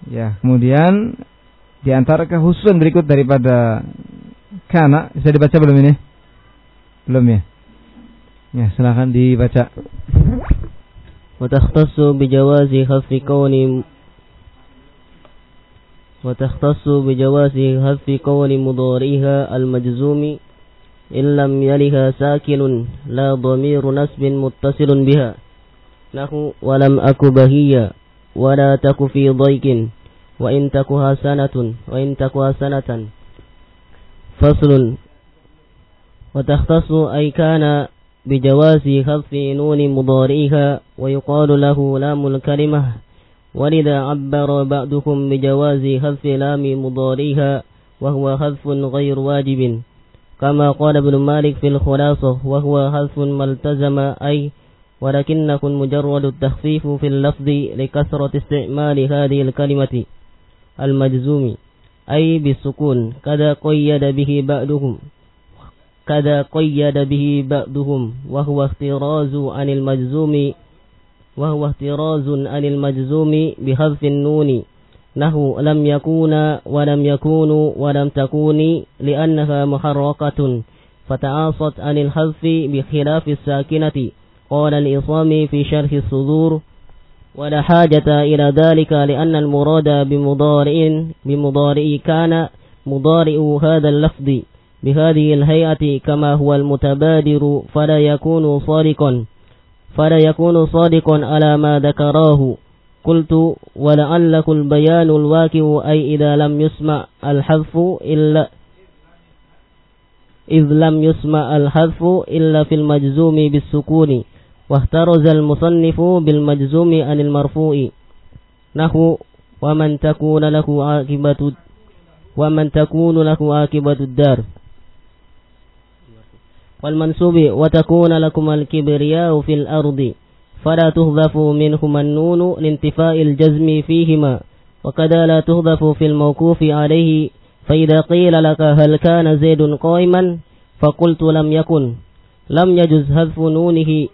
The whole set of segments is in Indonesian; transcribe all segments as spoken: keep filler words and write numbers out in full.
Ya, kemudian di antara kekhususan berikut daripada kana, bisa dibaca belum ini? Belum ya? Ya, silakan dibaca. Wa takhtassu bi jawazi hasfi kauni wa takhtassu bi jawazi hasfi kauni mudhariha al-majzumi illam yaliha sakinun la dhamiru nasbin muttasilun biha. Nahu walam aku bahiyya wala taku fi dhaikin wa in taku hasanatun wa in taku hasanatan. Faslun. Wa takhtassu ay kana bijawazi khaffi nuni mudhari'iha wa yuqalu lahu lamul kalimah walidha abbara ba'dukum bijawazi khaffi lami mudhari'iha wa huwa khafun ghairu wajibin kama qala Ibnu Malik fil khulasah wa huwa khafun maltazama ay ولكن يكون مجرد التخفيف في اللفظ لكثرة استعمال هذه الكلمة المجزوم أي بالسكون كذا قيد به بعضهم كذا قيد به بعضهم وهو احتراز عن المجزوم وهو احتراز عن المجزوم بحذف النون نحو لم يكون ولم يكونوا ولم تكوني لأنها محركة فتعاصت عن الحذف بخلاف الساكنة. قال الإصامي في شرح الصدور ولا حاجة إلى ذلك لأن المراد بمضارع بمضارع كان مضارع هذا اللفظ بهذه الهيئة كما هو المتبادر فلا يكون صادقا فلا يكون صادقا على ما ذكراه. قلت ولعلك البيان الواقع أي إذا لم يسمع الحذف إلا إذ لم يسمع الحذف إلا في المجزوم بالسكون واحترز المصنف بالمجزوم عن المرفوع نحو ومن تكون له عاقبة ومن تكون له عاقبة الدار والمنصوب وتكون لكم الكبرياء في الأرض فلا تهذف منهما النون لانتفاء الجزم فيهما وكذا لا تهذف في الموقوف عليه فإذا قيل لك هل كان زيد قائما فقلت لم يكن لم يجز حذف نونه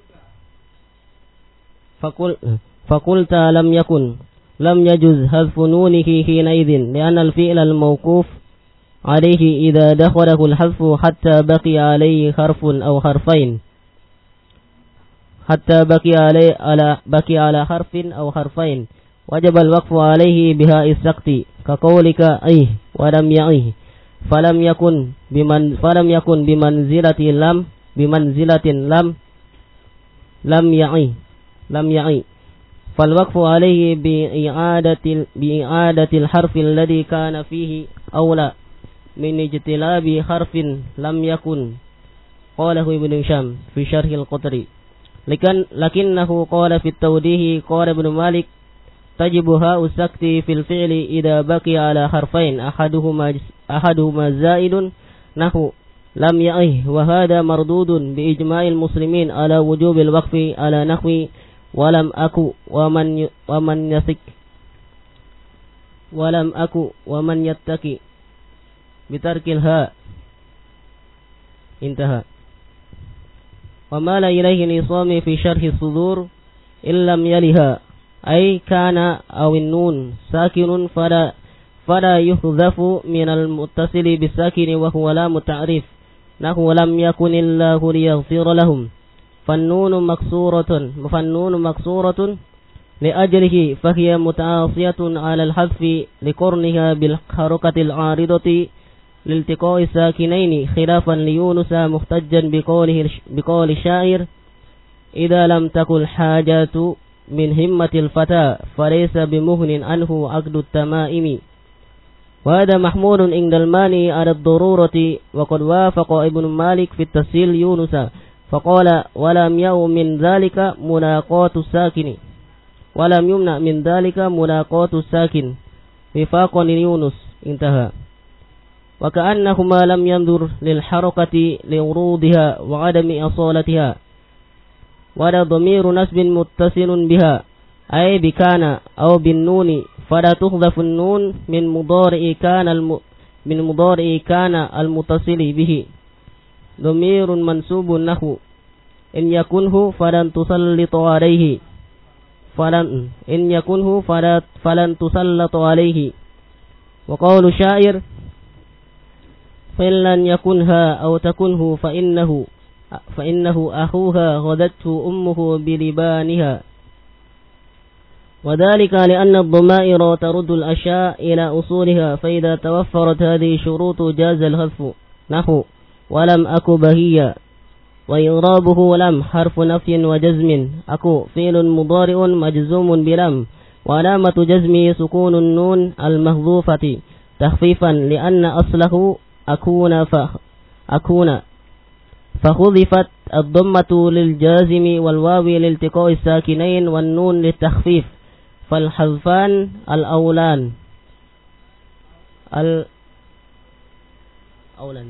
فقل فقلت لم يكن لم يجز حذف نونه حينئذ لأن الفعل الموقوف عليه إذا دخله الحذف حتى بقي عليه حرف أو حرفين حتى بقي عليه على بقي على حرف أو حرفين وجب الوقف عليه بهاء السقط كقولك أيه ولم يعيه فلم يكن بمن فلم يكن بمنزلة لم بمنزلة لم لم يعي لم يعي فالوقف عليه بإعادة بإعادة الحرف الذي كان فيه أولى من اجتلاب حرف لم يكن. قاله ابن هشام في شرح القطري لكن لكنه قال في التوضيح قال ابن مالك تجب هاء السكت في الفعل إذا بقي على حرفين أحدهما أحدهما زائد نحو لم يعه وهذا مردود بإجماع المسلمين على وجوب الوقف على نحو ولم أكو ومن ومن يثق ولم أكو ومن يتقي بترك الهاء. انتهى. ومال إليه الإصامي في شرح الصدور إن لم يلها أي كان أو النون ساكن فلا فلا يحذف من المتصل بالساكن وهو لام التعريف نحو لم يكن الله ليغفر لهم فالنون مكسورة فالنون مكسورة لأجله فهي متعاصية على الحذف لقرنها بالحركة العارضة لالتقاء الساكنين خلافا ليونس محتجا بقوله بقول الشاعر إذا لم تكن الحاجات من همة الفتى فليس بمهن عنه عقد التمائم. وهذا محمول عند الماني على الضرورة وقد وافق ابن مالك في التسهيل يونس فقال ولم يؤم من ذلك ملاقات الساكن ولم يمنع من ذلك ملاقات الساكن وفاقا ليونس. انتهى. وكأنهما لم ينظر للحركة لورودها وعدم أصالتها ولا ضمير نسب متصل بها أي بكان أو بالنون فلا تحذف النون من مضارع كان الم من مضارع كان المتصل به ضمير منسوب نحو إن يكنه فلن تسلط عليه falan in yakunhu falat falan tusallatu alaihi. Wa qawlu syair falan yakunha aw takunhu fa innahu fa innahu akhuha ghadathu ummuhu bilibaniha. وذلك لأن الضمائر ترد الأشياء إلى أصولها فإذا توفرت هذه الشروط جاز الحذف نحو ولم أكو بهيا وإعرابه لم حرف نفي وجزم أكو فعل مضارع مجزوم بلم وعلامة جزمه سكون النون المحذوفة تخفيفا لأن أصله أكون فأكون فخذفت الضمة للجازم والواو لالتقاء الساكنين والنون للتخفيف فالحذفان الأولان الأولان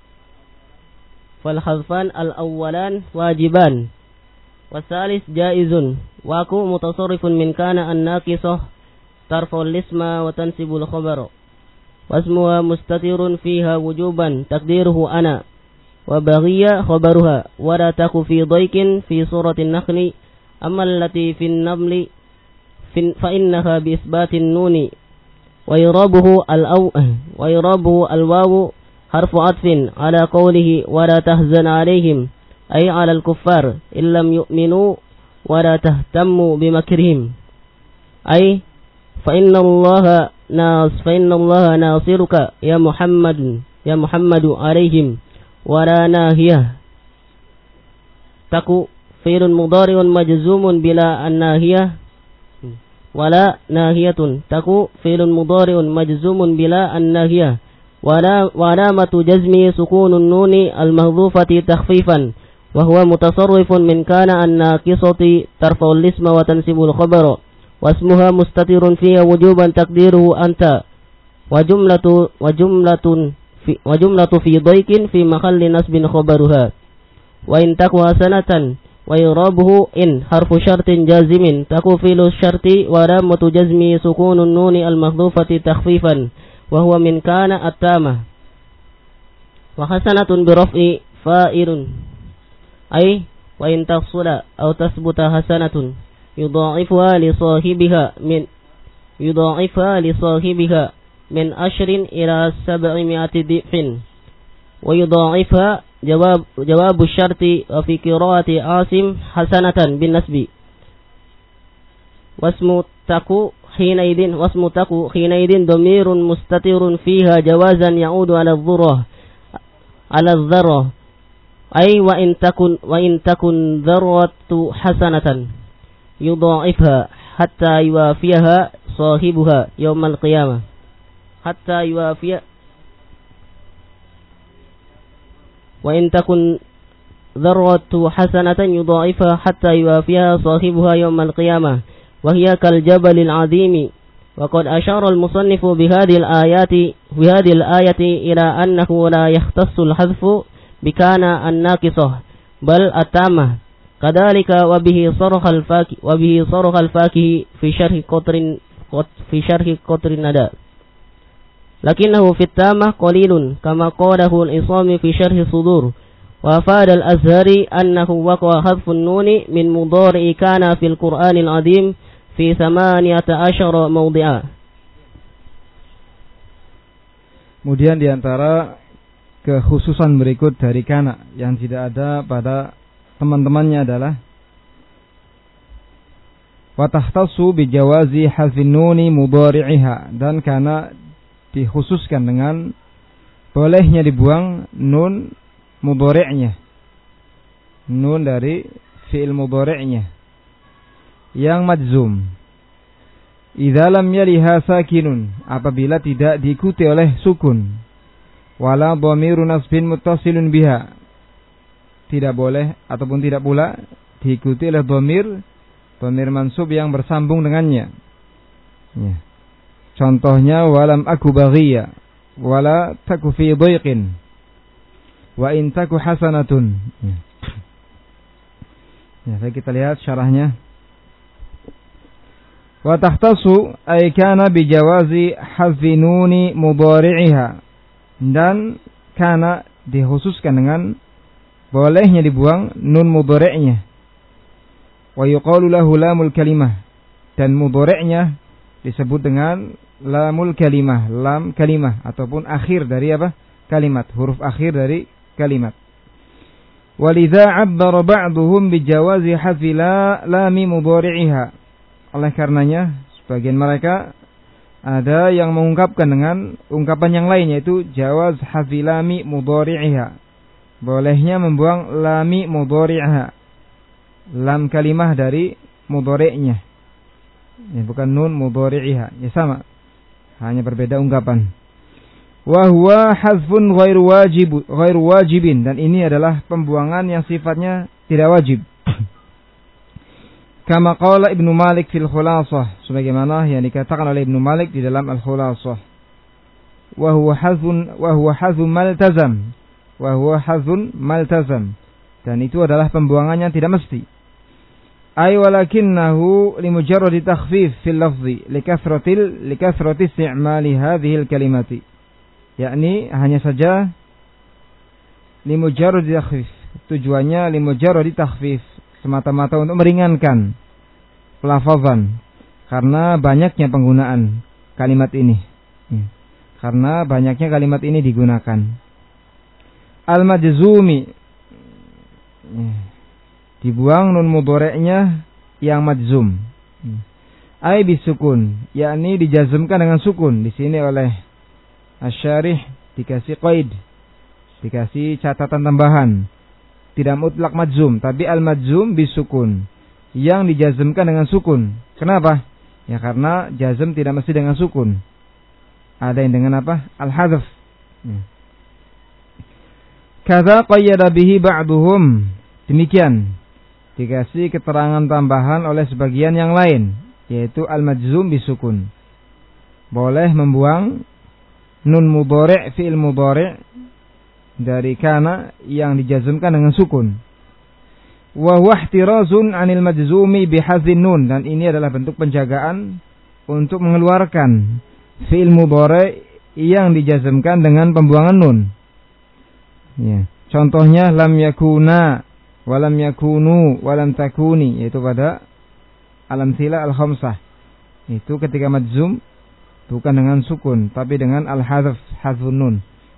فالحذفان الأولان واجبان والثالث جائز واكو متصرف من كان الناقصة ترفع الاسم وتنسب الخبر واسمها مستتر فيها وجوبا تقديره أنا وبغي خبرها ولا تك في ضيق في سورة النخل أما التي في النمل فإنها بإثبات النون ويرابه الأو ويرابه الواو حرف عطف على قوله ولا تحزن عليهم أي على الكفار إن لم يؤمنوا ولا تهتموا بمكرهم أي فإن الله ناص فإن الله ناصرك يا محمد يا محمد عليهم ولا ناهية تكو فعل مضارع مجزوم بلا الناهية ولا ناهية تكو فعل مضارع مجزوم بلا الناهية ولا وعلامة جزمه سكون النون المحذوفة تخفيفا وهو متصرف من كان الناقصة ترفع الاسم وتنسب الخبر واسمها مستتر فيها وجوبا تقديره أنت وجملة وجملة في وجملة في ضيق في محل نصب خبرها وإن تكو حسنة ويرابه إن حرف شرط جازم تكو فعل الشرط ورامة جزمه سكون النون المحذوفة تخفيفا وهو من كان التامة وحسنة برفع فائل أي وإن تحصل أو تثبت حسنة يضاعفها لصاحبها من يضاعفها لصاحبها من عشر إلى سبعمائة ضعف ويضاعفها جواب جواب الشرط وفي قراءة عاصم حسنة بالنسب واسم تكو حينئذ واسم تكو حينئذ ضمير مستتر فيها جوازا يعود على الذرة على الذرة أي وإن تكن وإن تكن ذرة حسنة يضاعفها حتى يوافيها صاحبها يوم القيامة حتى يوافي وإن تكن ذرة حسنة يضاعفها حتى يوافيها صاحبها يوم القيامة وهي كالجبل العظيم وقد أشار المصنف بهذه الآيات بهذه الآية إلى أنه لا يختص الحذف بكان الناقصة بل التامة كذلك وبه صرح الفاكه وبه صرح الفاكه في شرح قطر في شرح قطر الندى لكنه في التامة قليل كما قاله الإصام في شرح الصدور وأفاد الأزهري أنه وقع حذف النون من مضارع كان في القرآن العظيم في ثمانية عشر موضعا. Kemudian diantara kekhususan berikut dari kana yang tidak ada pada teman-temannya adalah wa tahtassu bi jawazi hadfin nuni mudhari'iha, dan kana dikhususkan dengan bolehnya dibuang nun mudhari'nya, nun dari fi'il mudhari'nya yang majzum idza lam yaliha sakinun, apabila tidak diikuti oleh sukun, wala dhamiru nasbin muttasilun biha, tidak boleh ataupun tidak pula diikuti oleh dhamir dhamir mansub yang bersambung dengannya ya. Contohnya walam aku baghiya wala taku fi dhiqin wa in taku hasanatun ya. Ya, baik, kita lihat syarahnya. Wa tahtasu ay kana bi jawazi hadfi nuni mudhari'iha, dan kana dikhususkan dengan bolehnya dibuang nun mudhari'nya. Wa yuqalu lahu lamul kalimah, dan mudhari'nya disebut dengan lamul kalimah, lam kalimah ataupun akhir dari apa? Kalimat, huruf akhir dari kalimat. Walidha 'abbara ba'dhum bijawazi hadfi la lami mudhari'iha. Oleh karenanya sebagian mereka ada yang mengungkapkan dengan ungkapan yang lain, yaitu jawaz hadfi lami mudhari'iha. Bolehnya membuang lami mudhari'iha, lam kalimah dari mudhari'nya. Ya, bukan nun mudhari'iha. Ya sama, hanya berbeda ungkapan. Wa huwa hazfun ghairu wajib, ghairu wajibin, dan ini adalah pembuangan yang sifatnya tidak wajib. Kama qala Ibnu Malik fil Khulasah, sebagaimana yang dikatakan oleh Ibnu Malik di dalam Al-Khulasah. Wa huwa hazfun wa huwa hazfun maltazam. Wa huwa hazfun maltazam. Dan itu adalah pembuangannya tidak mesti. Ay walakinnahu limujarradi takhfif fil lafzi likathratil likathrati isti'mali hadhihi al-kalimati. Yakni hanya saja limujarradi takhfif. Tujuannya limujarradi takhfif, semata-mata untuk meringankan pelafazan karena banyaknya penggunaan kalimat ini. Ya. Karena banyaknya kalimat ini digunakan. Al-majzumi, ya, dibuang nun mudhari'nya yang majzum. Ya. Ai bisukun, yakni dijazmkan dengan sukun. Di sini oleh Asy-Syarih dikasih qaid, dikasih catatan tambahan. Tidak mutlak majzum, tapi al-majzum bisukun, yang dijazmkan dengan sukun. Kenapa? Ya karena jazm tidak mesti dengan sukun. Ada yang dengan apa? Al-hadzf. Ya. Kadza qayyada bihi ba'duhum. Demikian dikasih keterangan tambahan oleh sebagian yang lain, yaitu al-majzum bisukun. Boleh membuang nun mudhari', fi'il mudhari' dari kana yang dijazmkan dengan sukun. Wa huwa ihtirazun 'anil majzumi bihadzin nun, dan ini adalah bentuk penjagaan untuk mengeluarkan fi'il mudhari' yang dijazmkan dengan pembuangan nun. Ya, contohnya lam yakuna, wa lam yakunu, wa lam takuni, yaitu pada al-amthila al-khamsah. Itu ketika majzum bukan dengan sukun, tapi dengan al-hadzf, hadzfun nun.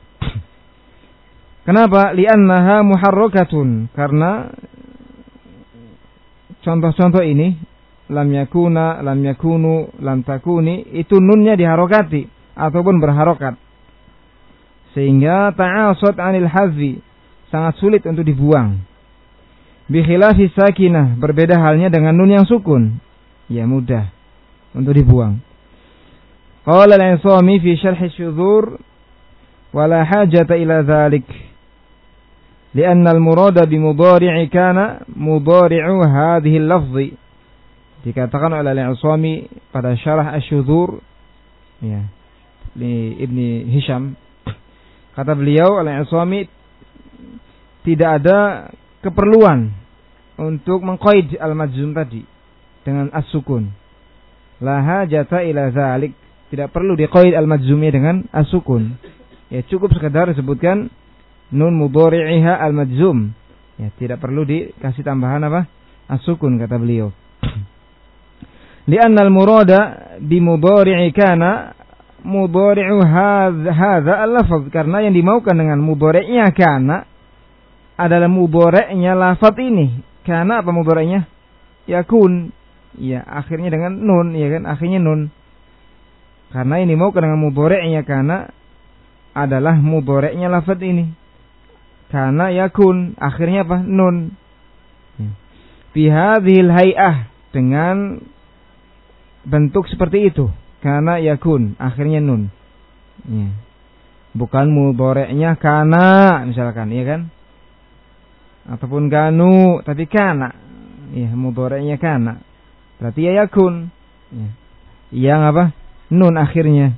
Kenapa? Li'annaha muharrakatun, karena contoh-contoh ini lam yakuna, lam yakunu, lam takuni, itu nunnya diharokati ataupun berharokat, sehingga ta'asad 'anil hadzfi, sangat sulit untuk dibuang. Bi khilafi sakinah, berbeda halnya dengan nun yang sukun, ya mudah untuk dibuang. Qala al-'Isami fi syarh asy-syudhur wa la hajata ila dzalik li'anna al-murada bi mudhari'i kana mudhari'u hadhihi al-lafzi. Dikatakan oleh al-'Isami pada syarah asy-syudhur, ya, li Ibni Hisham, kata beliau al-'Isami, tidak ada keperluan untuk mengqaid al-majzum tadi dengan as-sukun. La hajata ila dzalik, tidak perlu diqaid al-majzumnya dengan as-sukun. Ya cukup sekedar disebutkan nun mudhari'iha al-majzum. Ya tidak perlu dikasih tambahan apa? As-sukun, kata beliau. Li'anna al-murada bi mudhari'i kana mudhari'u hadza al-lafz, karena yang dimaukan dengan mudhari'nya kana adalah mudhari'nya lafaz ini. Kana apa mudhari'nya? Yakun. Ya akhirnya dengan nun, ya kan? Akhirnya nun. Karena ini mau dengan mudhari'nya kana adalah mudhari'nya lafaz ini. Kana yakun, akhirnya apa? Nun. Fi hadhil hay'ah, dengan bentuk seperti itu. Kana yakun, akhirnya nun. Ya. Bukan mudhari'nya kana misalkan, ya kan? Ataupun kanu, tapi kana. Ya, mudhari'nya kana. Berarti ya yakun. Ya. Yang apa? Nun akhirnya.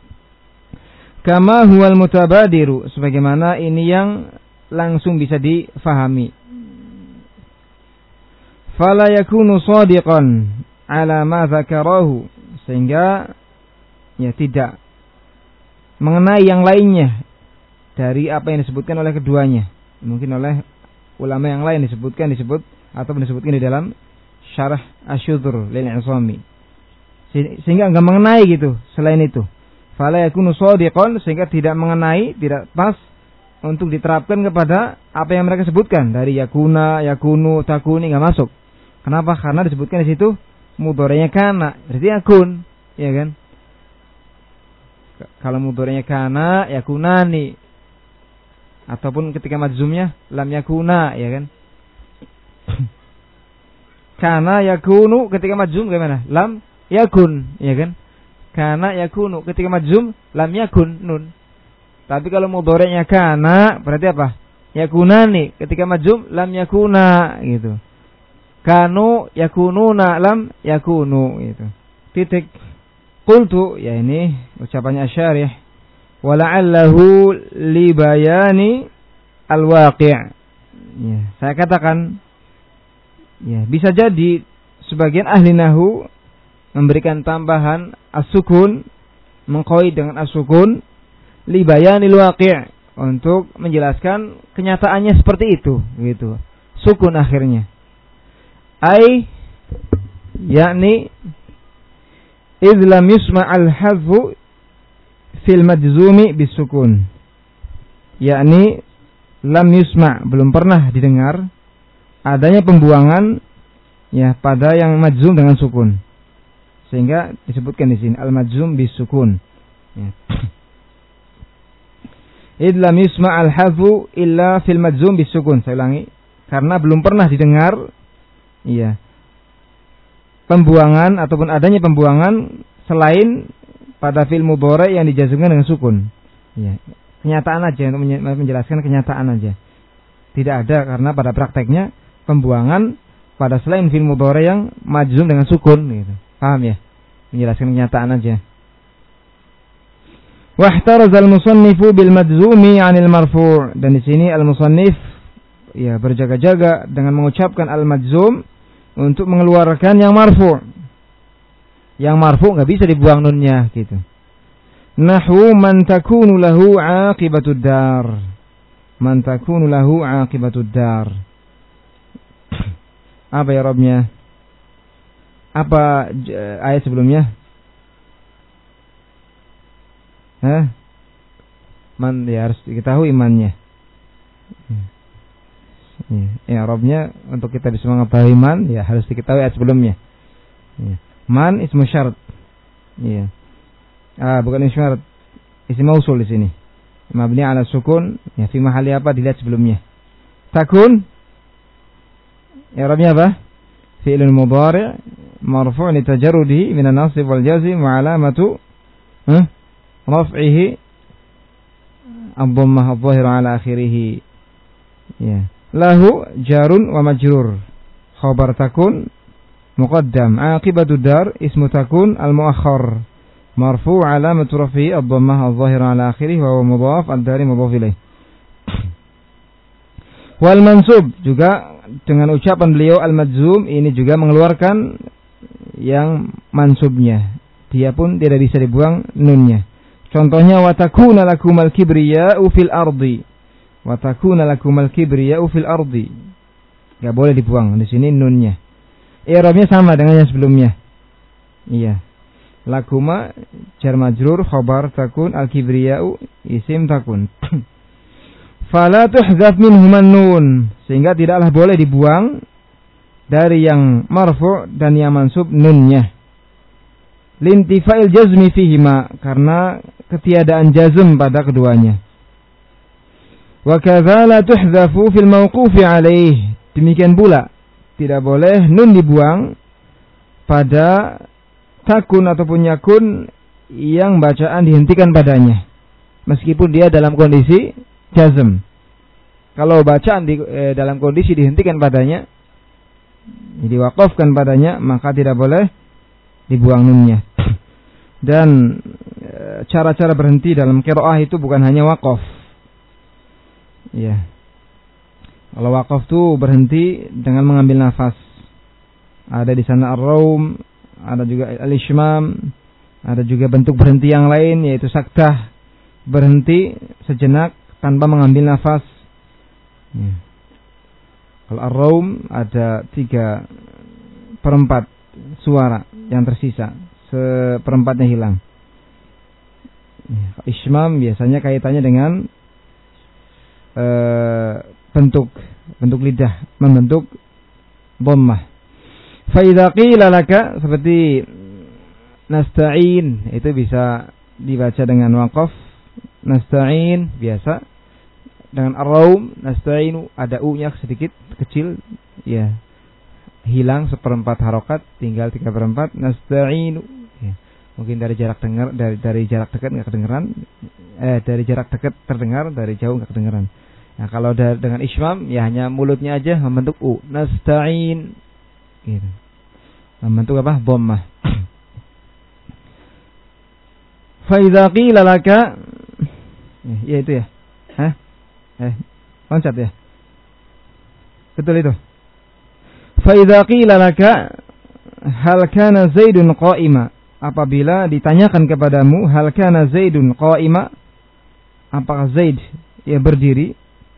Kama huwal mutabadiru, sebagaimana ini yang langsung bisa difahami. Fala yakunu shadiqan ala ma dzakarahu, sehingga ya tidak mengenai yang lainnya dari apa yang disebutkan oleh keduanya. Mungkin oleh ulama yang lain disebutkan disebut atau disebutkan di dalam syarah asy-syudhur lil 'Isami. sehingga enggak mengenai gitu selain itu. Fala yakunu shadiqan, sehingga tidak mengenai, tidak pas untuk diterapkan kepada apa yang mereka sebutkan dari yakuna, yakunu, takuni, enggak masuk. Kenapa? Karena disebutkan di situ mudhari'nya kana, berarti yakun, ya kan? Kalau mudhari'nya kana, yakunani, ataupun ketika majzumnya lam yakuna, ya kan? Kana yakunu ketika majzum bagaimana? Lam yakun, ya kan? Kana yakunu ketika majzum lam yakun, nun. Tapi kalau mudhari'nya kana berarti apa? Yakunani ketika majzum lam yakuna, gitu. Kanu yakununa lam yakunu, gitu. Titik. Qultu, ya ini ucapannya Asy-Syarih, wa la'allahu li bayani al-waqi'. Ya, saya katakan, ya, bisa jadi sebagian ahli nahwu memberikan tambahan as-sukun, mengqaid dengan as-sukun li bayanil waqi', untuk menjelaskan kenyataannya seperti itu, gitu. Sukun akhirnya. Ai yakni idh lam yusma' al-hadfu fil majzumi bisukun. Yakni lam yusma', belum pernah didengar adanya pembuangan, ya, pada yang majzum dengan sukun. Sehingga disebutkan di sini al-majzum bisukun. Ya. Idh lam yusma' al-hadfu illa fil majzum bisukun. Saya ulangi, karena belum pernah didengar, iya, pembuangan ataupun adanya pembuangan selain pada fi'il mudhari' yang dijazmkan dengan sukun. Ya, kenyataan aja, untuk menjelaskan kenyataan aja. Tidak ada, karena pada prakteknya pembuangan pada selain fi'il mudhari' yang majzum dengan sukun, gitu. Paham ya? Menjelaskan kenyataan aja. Wahtaraz al-musannifu bil majzumi 'anil marfu', dan di sini al-musannif, ya, berjaga-jaga dengan mengucapkan al-majzum untuk mengeluarkan yang marfu'. Yang marfu' enggak bisa dibuang nunnya, gitu. Nahwu man takunu lahu 'aqibatud dar. Man takunu lahu 'aqibatud dar. Apa ya Rabbnya? Apa ayat sebelumnya? Hah? Man, ya, harus diketahui imannya. Ya, ya Rabbnya untuk kita bisa mengetahui man, ya harus diketahui ayat sebelumnya. Ya. Man ismu syarat. Ya. Ah, bukan ismu syarat. Isim mausul di sini. Mabni ala sukun, ya, fi mahali apa dilihat sebelumnya. Takun, ya Rabbnya apa? Fi'lun mudhari' marfu' li tajarrudihi min an-nasb wal jazm wa alamatu eh, raf'ihi ad-dhammah adh-dhahira ala akhirih. Ya. Lahu jarun wa majrur. Khabar takun muqaddam. Aqibatu dar ismu takun al-muakhkhar. Marfu' alamatu raf'ihi ad-dhammah adh-dhahira ala akhirih wa huwa mudhaf, ad-dari mudhaf ilaih. Wal mansub, juga dengan ucapan beliau al-majzum ini juga mengeluarkan yang mansubnya. Dia pun tidak bisa dibuang nunnya. Contohnya wa takuna lakumal kibriya'u fil ardi. Wa takuna lakumal kibriya'u fil ardi. Enggak boleh dibuang di sini nunnya. I'rabnya sama dengan yang sebelumnya. Iya. Lakuma jar majrur khabar takun, al kibriya'u isim takun. Fala tuhdzaf minhuman nun, sehingga tidaklah boleh dibuang dari yang marfu' dan yang mansub nunnya. Lintifa'il jazmi fihima, karena ketiadaan jazm pada keduanya. Wa kadza la tuhzafu fil mauqufi alaih, demikian pula tidak boleh nun dibuang pada takun ataupun yakun yang bacaan dihentikan padanya, meskipun dia dalam kondisi jazm. Kalau bacaan di, eh, dalam kondisi dihentikan padanya, diwaqafkan padanya, maka tidak boleh dibuang nunnya. Dan e, cara-cara berhenti dalam qiraah itu bukan hanya waqaf. Ya. Kalau waqaf itu berhenti dengan mengambil nafas. Ada di sana ar-raum, ada juga al-ishmam, ada juga bentuk berhenti yang lain yaitu saktah, berhenti sejenak tanpa mengambil nafas. Ya. Kalau ar-raum ada tiga perempat suara yang tersisa. seperempatnya hilang. Ismam biasanya kaitannya dengan e, bentuk bentuk lidah, membentuk dhammah. Fa idza qila laka, seperti nasta'in, itu bisa dibaca dengan waqaf. Nasta'in biasa dengan ar-raum, nasta'inu ada u-nya sedikit kecil, ya hilang seperempat harokat, tinggal tiga perempat. Nasta'inu, ya. Mungkin dari jarak dengar, dari dari jarak dekat nggak kedengeran, eh dari jarak dekat terdengar, dari jauh nggak kedengeran. Nah kalau da- dengan ismam, ya hanya mulutnya aja membentuk u, nasta'in, gitu. Membentuk apa? Dhammah. Fa idza qila laka, ya itu ya, hah? Eh, loncat ya. Betul itu. Fa idza qila laka hal kana Zaidun qa'ima, apabila ditanyakan kepadamu hal kana Zaidun qa'ima, apakah Zaid ya berdiri?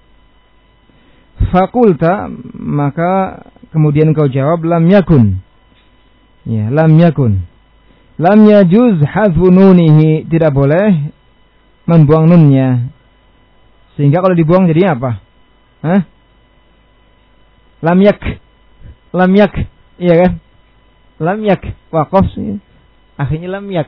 Fakulta, maka kemudian kau jawab lam yakun. Ya, lam yakun. Lam yajuz hadfu nunihi, tidak boleh membuang nunnya. Sehingga kalau dibuang jadi apa? Hah? Lam yak. Lam yak. Iya kan? Lam yak. Waqaf. Akhirnya lam yak.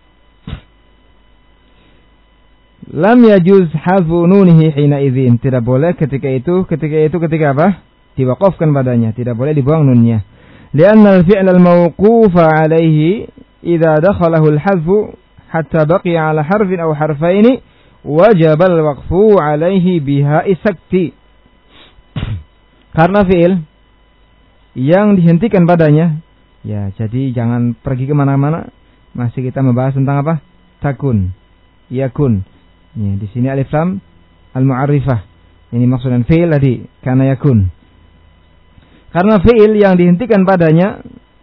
Lam yajuz hadfu nunihi hina idzin, tidak boleh ketika itu, ketika itu ketika apa? Diwaqafkan padanya, tidak boleh dibuang nunnya. Lianna al-fi'l al-mawqufa alaihi idza dakhalahu al-hadfu hatta baqiya ala harfin aw harfaini wajib al-waqfu alaihi biha isakti. Karena fi'il yang dihentikan padanya, ya jadi jangan pergi kemana-mana. Masih kita membahas tentang apa? Takun, yakun. Ya, di sini alif lam al-mu'arrifah. Ini maksudnya fi'il tadi, kana yakun. Karena fi'il yang dihentikan padanya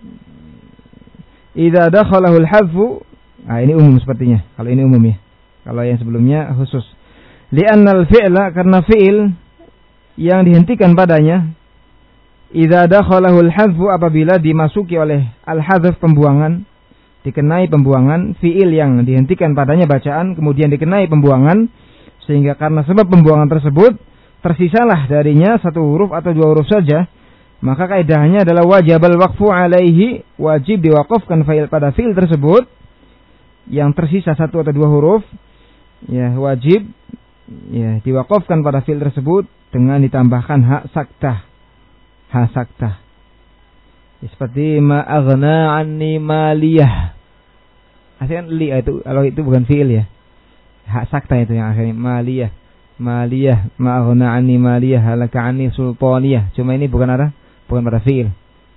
idza dakhalahu al-hadfu, nah ini umum sepertinya. Kalau ini umum ya. Kalau yang sebelumnya khusus. Li'anna al-fi'la, karena fi'il yang dihentikan padanya idza dakhalahu al-hadfu, apabila dimasuki oleh al-hadzf, pembuangan, dikenai pembuangan, fi'il yang dihentikan padanya bacaan kemudian dikenai pembuangan, sehingga karena sebab pembuangan tersebut tersisalah darinya satu huruf atau dua huruf saja, maka kaidahnya adalah wajibal waqfu alaihi, wajib diwaqafkan fa'il pada fi'il tersebut yang tersisa satu atau dua huruf, ya wajib ya diwaqafkan pada fi'il tersebut dengan ditambahkan hak saktah. Hak saktah. Ya, seperti ma aghna anni maliyah. Asalnya li itu, kalau itu bukan fi'il ya. Hak saktah itu yang akhirnya maliyah. Maliyah, ma aghna anni maliyah halaka anni sultaniyah. Cuma ini bukan ada, bukan pada fi'il.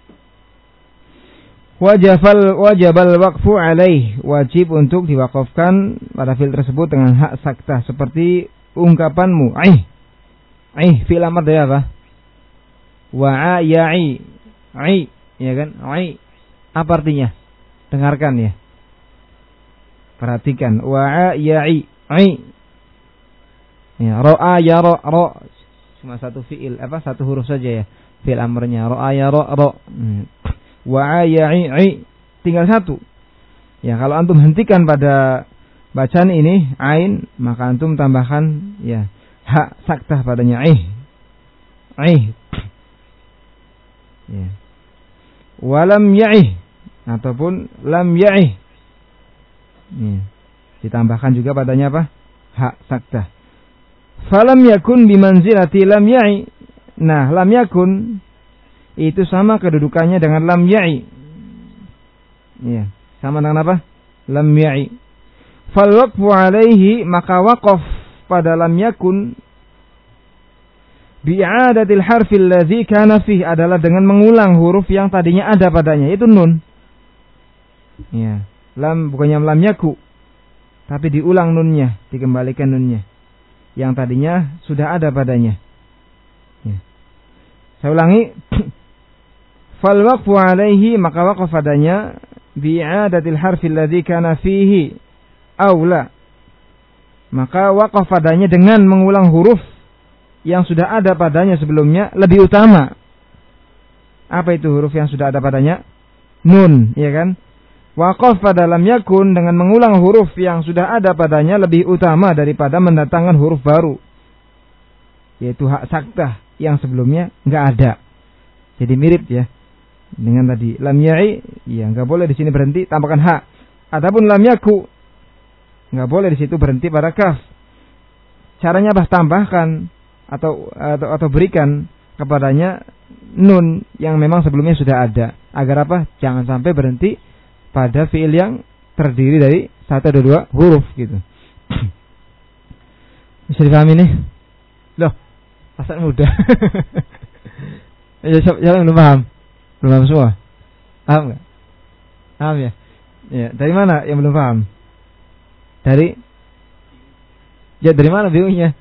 Wajibal wajibal waqfu alaih, wajib untuk diwaqafkan pada fi'il tersebut dengan hak saktah, seperti ungkapanmu ai. Ai fi'il amr dari apa? Wa ya'i. Ai, ya kan? Ai. Apa artinya? Dengarkan ya. Perhatikan. Wa ya'i. Ai. Ya, ra'a ya ra ra. Cuma satu fi'il, apa? Satu huruf saja ya. Fi'il amrnya ra'a ya ra ra. Hmm. Wa ya'i ai. Tinggal satu. Ya, kalau antum hentikan pada bacaan ini ain, maka antum tambahkan ya hak saktah padanya ai. Ai. Ya. Walam ya'i, ataupun lam ya'i. Ya. Ditambahkan juga padanya apa? Hak saktah. Falam yakun bimanzilati lam ya'i. Nah, lam yakun itu sama kedudukannya dengan lam ya'i. Ya, sama dengan apa? Lam ya'i. Fal waqfu alaihi, maka waqaf pada lam yakun bi'adatil harfil ladzi kana fihi, adalah dengan mengulang huruf yang tadinya ada padanya, itu nun. Ya, lam bukannya lam yaku, tapi diulang nunnya, dikembalikan nunnya yang tadinya sudah ada padanya. Ya. Saya ulangi. Fal waqfu alaihi, maka waqaf padanya bi'adatil harfil ladzi kana fihi aula, maka waqaf padanya dengan mengulang huruf yang sudah ada padanya sebelumnya lebih utama. Apa itu huruf yang sudah ada padanya? Nun, ya kan? Waqaf pada lam yakun dengan mengulang huruf yang sudah ada padanya lebih utama daripada mendatangkan huruf baru, yaitu hak saktah yang sebelumnya nggak ada. Jadi mirip ya dengan tadi lam ya'i, ya nggak boleh di sini berhenti tambahkan hak. Adapun lam yaku nggak boleh di situ berhenti pada kaf. Caranya apa? Tambahkan atau atau, atau berikan kepadanya nun yang memang sebelumnya sudah ada. Agar apa? Jangan sampai berhenti pada fiil yang terdiri dari satu atau dua huruf gitu. Bisa dipahami nih? Loh, pasal mudah. Siapa yang belum paham? Belum paham semua? Paham nggak? Paham ya? Ya, dari mana yang belum paham? Dari Ya dari mana bingungnya?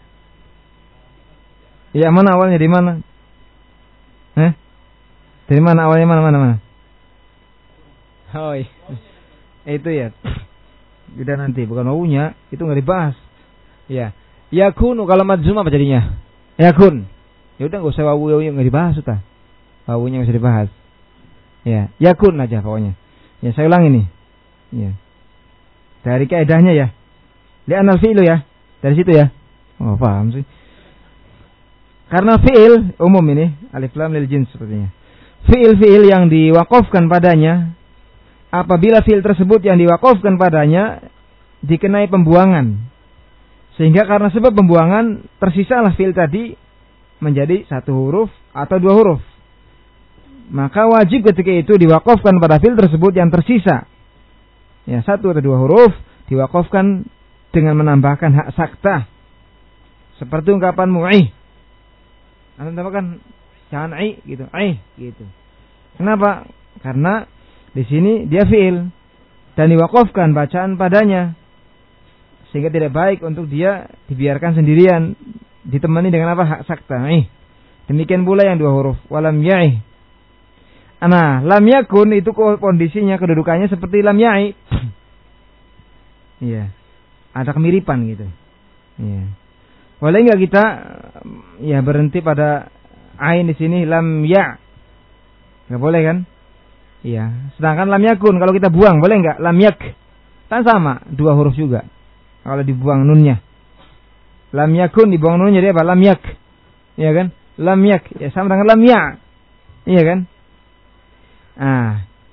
Ya mana awalnya, dari mana? Eh? Dari mana awalnya, mana mana mana? Oh iya. Itu ya. Udah nanti, bukan wawunya, itu nggak dibahas. Ya. Yakunu kalau madzum apa jadinya? Yakun. Ya udah nggak usah wawu wawu nggak dibahas sudah. Wawunya nggak usah dibahas. Ya, yakun aja pokoknya. Ya saya ulang ini. Ya. Dari kaidahnya ya. Li'anal fi'lu ya. Dari situ ya. Oh, paham sih. Karena fi'il umum ini, alif lam lil jins sepertinya. Fi'il-fi'il yang diwakafkan padanya, apabila fi'il tersebut yang diwakafkan padanya dikenai pembuangan. Sehingga karena sebab pembuangan tersisalah fi'il tadi menjadi satu huruf atau dua huruf. Maka wajib ketika itu diwakafkan pada fi'il tersebut yang tersisa. Ya, satu atau dua huruf diwakafkan dengan menambahkan hak saktah. Seperti ungkapan mu'i. Anda tambahkan jangan i gitu, i gitu. Kenapa? Karena di sini dia fi'il dan diwakafkan bacaan padanya. Sehingga tidak baik untuk dia dibiarkan sendirian, ditemani dengan apa? Hak saktah. I. Demikian pula yang dua huruf, walam ya'i. Nah, lam yakun itu kondisinya, kedudukannya seperti lam ya'i. Iya. Ada kemiripan gitu. Ya. Boleh nggak kita ya berhenti pada ain di sini lam ya? Nggak boleh kan? Iya. Sedangkan lam yakun kalau kita buang boleh nggak? Lam yak kan sama dua huruf juga. Kalau dibuang nunnya. Lam yakun dibuang nunnya dia apa? Lam yak. Iya kan? Lam yak ya sama dengan lam ya. Iya kan? Ah.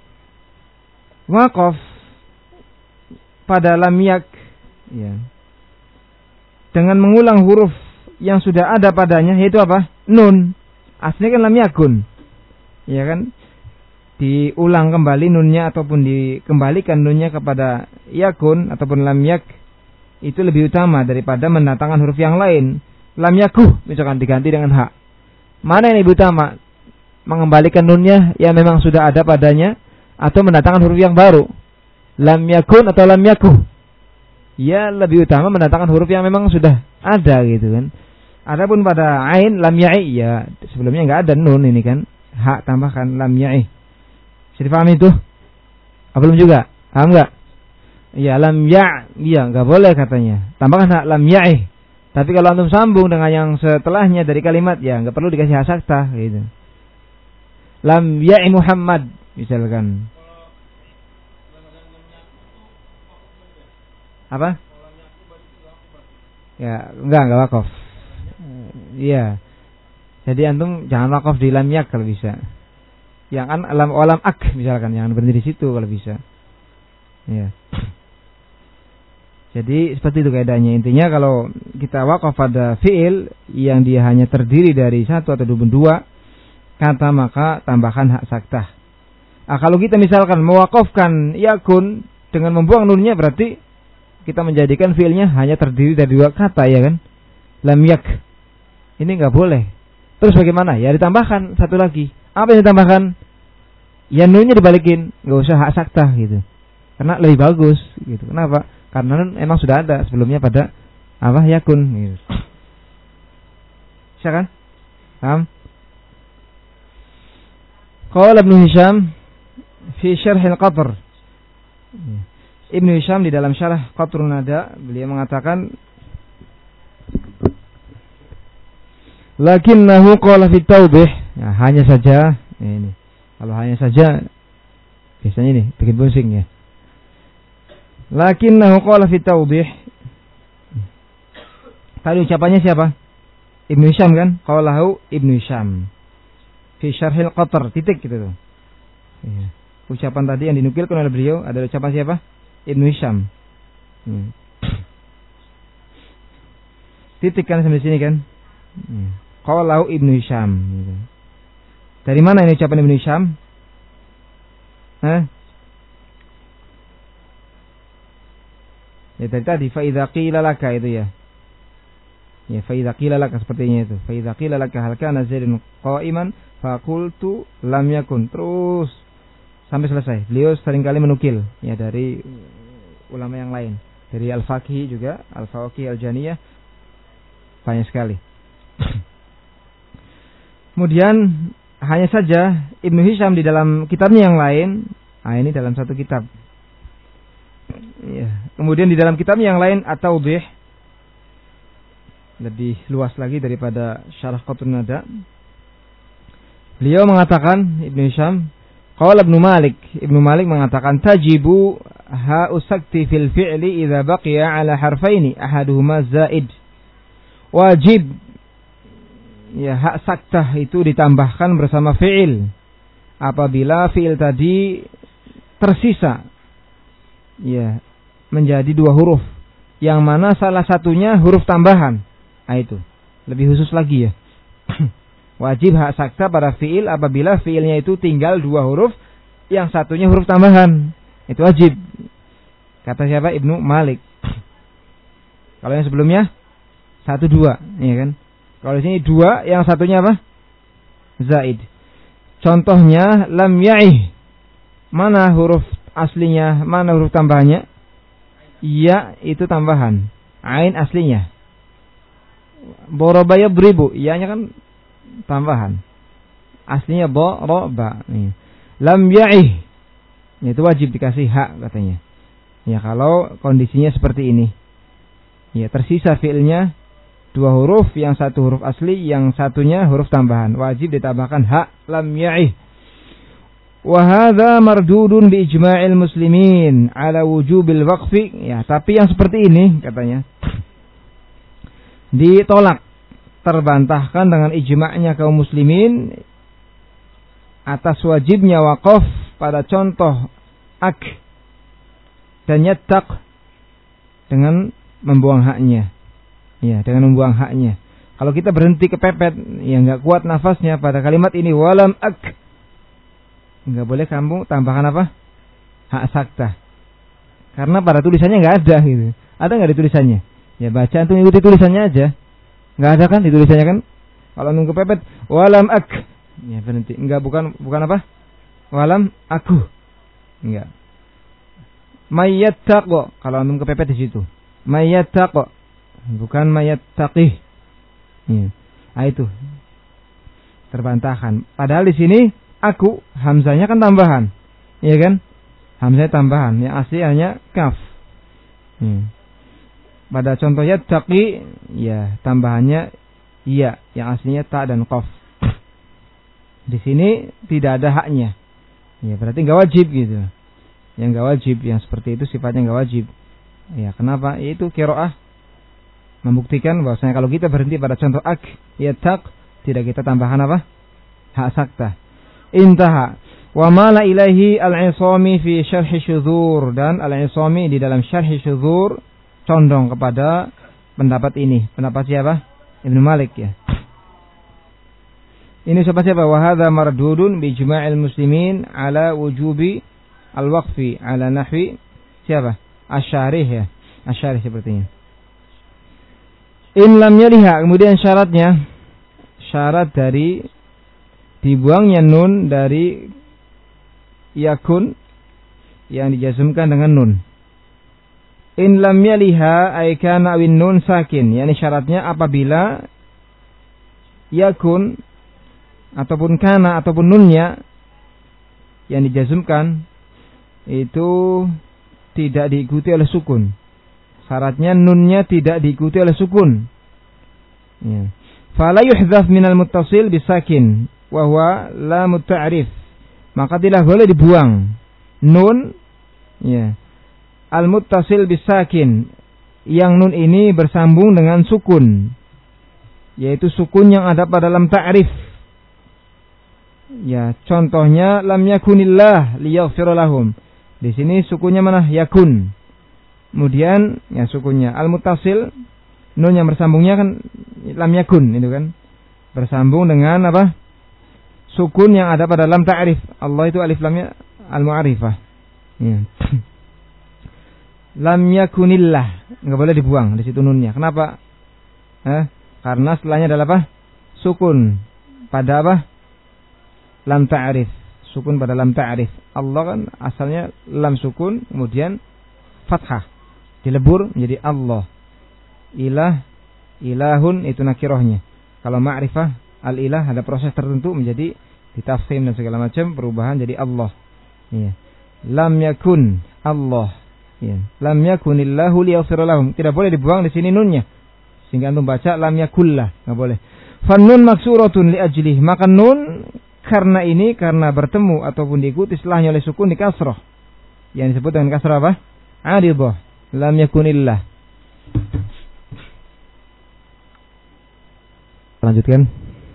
Waqaf pada lam yak. Ya. Dengan mengulang huruf yang sudah ada padanya, yaitu apa? Nun. Aslinya kan lam yakun. Ya kan? Diulang kembali nunnya ataupun dikembalikan nunnya kepada yakun ataupun lam yak, itu lebih utama daripada mendatangkan huruf yang lain. Lam yakuh misalkan diganti dengan hak. Mana yang lebih utama? Mengembalikan nunnya yang memang sudah ada padanya atau mendatangkan huruf yang baru? Lam yakun atau lam yakuh? Ya lebih utama mendatangkan huruf yang memang sudah ada gitu kan. Adapun pada ain lam ya'i ya sebelumnya enggak ada nun ini kan. Hak tambahkan lam ya'i. Bisa dipahami itu? Apa belum juga? Paham enggak? Ya lam ya', iya enggak boleh katanya. Tambahkan hak lam ya'i. Tapi kalau antum sambung dengan yang setelahnya dari kalimat ya enggak perlu dikasih hak saktah gitu. Lam ya'i Muhammad misalkan. Apa? Ya, enggak, enggak wakaf. Iya. Jadi antum jangan wakaf di lam yak kalau bisa. Yang an alam alam ak misalkan, jangan berhenti di situ kalau bisa. Iya. Jadi seperti itu kaidahnya. Intinya kalau kita wakaf pada fiil yang dia hanya terdiri dari satu atau dua kata, maka tambahkan hak saktah. Ah, kalau kita misalkan mewakafkan yakun dengan membuang nunnya, berarti kita menjadikan fiilnya hanya terdiri dari dua kata, ya kan? Lam yak. Ini enggak boleh. Terus bagaimana? Ya ditambahkan satu lagi. Apa yang ditambahkan? Ya nunnya dibalikin, enggak usah hak saktah gitu. Karena lebih bagus gitu. Kenapa? Karena nun emang sudah ada sebelumnya pada apa? Yakun gitu. Bisa kan? Paham? Qala Ibnu Hisham fi syarh al-Qatr. Ibnu Hisham di dalam syarah Qatrun Nada, beliau mengatakan lakinnahu qala fi taubih. Nah, hanya saja ini. Kalau hanya saja biasanya ini bikin pusing ya. Lakinnahu qala fi tawdih. Tadi ucapannya siapa? Ibnu Hisham kan? Qalahu Ibnu Hisham fi Syarhil Qatr, titik gitu tuh. Ya. Ucapan tadi yang dinukilkan oleh beliau adalah ucapan siapa? Ibnu Hisham. Hmm. Titik kan sampai sini kan? Hmm. Qalahu Ibnu Hisham. Gitu. Dari mana ini ucapan Ibnu Hisham? Hah? Ya dari tadi fa idza qila laka itu ya. Ya fa idza qila laka sepertinya itu. Fa idza qila laka hal kana Zaidun qa'iman fa qultu lam yakun. Terus sampai selesai. Beliau seringkali menukil ya dari ulama yang lain. Dari Al-Faqih juga, Al-Faqih Al-Janiyah banyak sekali. Kemudian hanya saja Ibnu Hisham di dalam kitabnya yang lain, ah ini dalam satu kitab. Ya. Kemudian di dalam kitabnya yang lain At-Tawdih, lebih luas lagi daripada Syarah Qatrun Nada. Beliau mengatakan Ibnu Hisham, qala Ibnu Malik, Ibnu Malik mengatakan tajibu ha'u sakti fil fi'li idza baqiya ala harfaini ahaduhuma zaid. Wajib ya hak saktah itu ditambahkan bersama fi'il apabila fi'il tadi tersisa ya menjadi dua huruf yang mana salah satunya huruf tambahan. Nah itu lebih khusus lagi ya. Wajib hak sakta pada fi'il apabila fi'ilnya itu tinggal dua huruf yang satunya huruf tambahan. Itu wajib. Kata siapa? Ibnu Malik. Kalau yang sebelumnya satu dua, ya kan? Kalau di sini dua, yang satunya apa? Zaid. Contohnya lam ya'ih. Mana huruf aslinya? Mana huruf tambahannya? Ya itu tambahan. Ain aslinya. Borobaya beribu. Iya-nya kan tambahan. Aslinya boroba. Lam ya'ih. Itu wajib dikasih hak katanya. Ya kalau kondisinya seperti ini. Ya tersisa fi'ilnya dua huruf, yang satu huruf asli, yang satunya huruf tambahan. Wajib ditambahkan hak lam ya'ih. Wa hadza mardudun bi ijma'il muslimin ala wujubil waqfi. Ya, tapi yang seperti ini katanya ditolak, terbantahkan dengan ijma'nya kaum muslimin atas wajibnya waqaf pada contoh ak dan yattaq dengan membuang haknya. Ya, dengan membuang haknya. Kalau kita berhenti kepepet, ya nggak kuat nafasnya pada kalimat ini walam ak, nggak boleh kamu tambahkan apa? Hak sakta. Karena pada tulisannya nggak ada gitu. Ada nggak di tulisannya? Ya baca itu ikuti tulisannya aja. Nggak ada kan di tulisannya kan? Kalau nunggu kepepet walam ak, ya berhenti. Nggak bukan bukan apa? Walam aku. Enggak. Mayyattaqo, kalau nunggu kepepet di situ. Mayyattaqo. Bukan mayyattaqih. Ya. Ah itu. Terbantahkan. Padahal di sini aku hamzanya kan tambahan. Iya kan? Hamzanya tambahan. Yang asli hanya kaf. Ya. Pada contoh yattaqi, ya tambahannya iya, yang aslinya ta dan qaf. Di sini tidak ada haknya. Ya berarti enggak wajib gitu. Yang enggak wajib, yang seperti itu sifatnya enggak wajib. Ya kenapa? Itu qiraah membuktikan bahwasanya kalau kita berhenti pada contoh ak, yattaq, tidak kita tambahkan apa? Hak sakta. Intaha. Wa mala ilaihi al-'Isami fi syarh syudzur, dan al-'Isami di dalam syarh syudzur condong kepada pendapat ini. Pendapat siapa? Ibnu Malik ya. Ini siapa siapa? Wa hadza mardudun bi ijma'il muslimin ala wujubi al-waqfi ala nahwi siapa? Asy-Syarih ya. Asy-Syarih sepertinya. In lam yaliha, kemudian syaratnya, syarat dari dibuangnya nun dari yakun yang dijazmkan dengan nun. In lam yaliha ay kana win nun sakin, yakni syaratnya apabila yakun ataupun kana ataupun nunnya yang dijazmkan itu tidak diikuti oleh sukun. Syaratnya nunnya tidak diikuti oleh sukun. Ya. Fala yuhdzaf minal muttasil bisakin wa huwa la muta'rif. Maka tidak boleh dibuang nun ya al-muttasil bisakin, yang nun ini bersambung dengan sukun, yaitu sukun yang ada pada lam ta'rif. Ya, contohnya lam yakunillah liyaghfira lahum. Di sini sukunnya mana? Yakun. Kemudian ya sukunnya al-muttasil, nun yang bersambungnya kan lam yakun itu kan. Bersambung dengan apa? Sukun yang ada pada lam ta'rif. Allah itu alif lamnya al-mu'arifah. Ya. Lam yakunillah, enggak boleh dibuang di situ nunnya. Kenapa? Eh, karena setelahnya adalah apa? Sukun pada apa? Lam ta'rif. Sukun pada lam ta'rif. Allah kan asalnya lam sukun, kemudian fathah, dilebur menjadi Allah. Ilah, ilahun itu nakirahnya. Kalau ma'rifah al-ilah ada proses tertentu menjadi ditafsim dan segala macam, perubahan jadi Allah. Ya. Lam yakun Allah. Ya. Lam yakunillahu liyaghfira lahum. Tidak boleh dibuang di sini nunnya. Sehingga antum baca lam yakullah, enggak boleh. Fannun maksuratun li ajlih. Maka nun karena ini, karena bertemu ataupun diikuti setelahnya oleh sukun di kasrah. Yang disebut dengan kasrah apa? Aridhah. Lam yakunillah. Lanjutkan.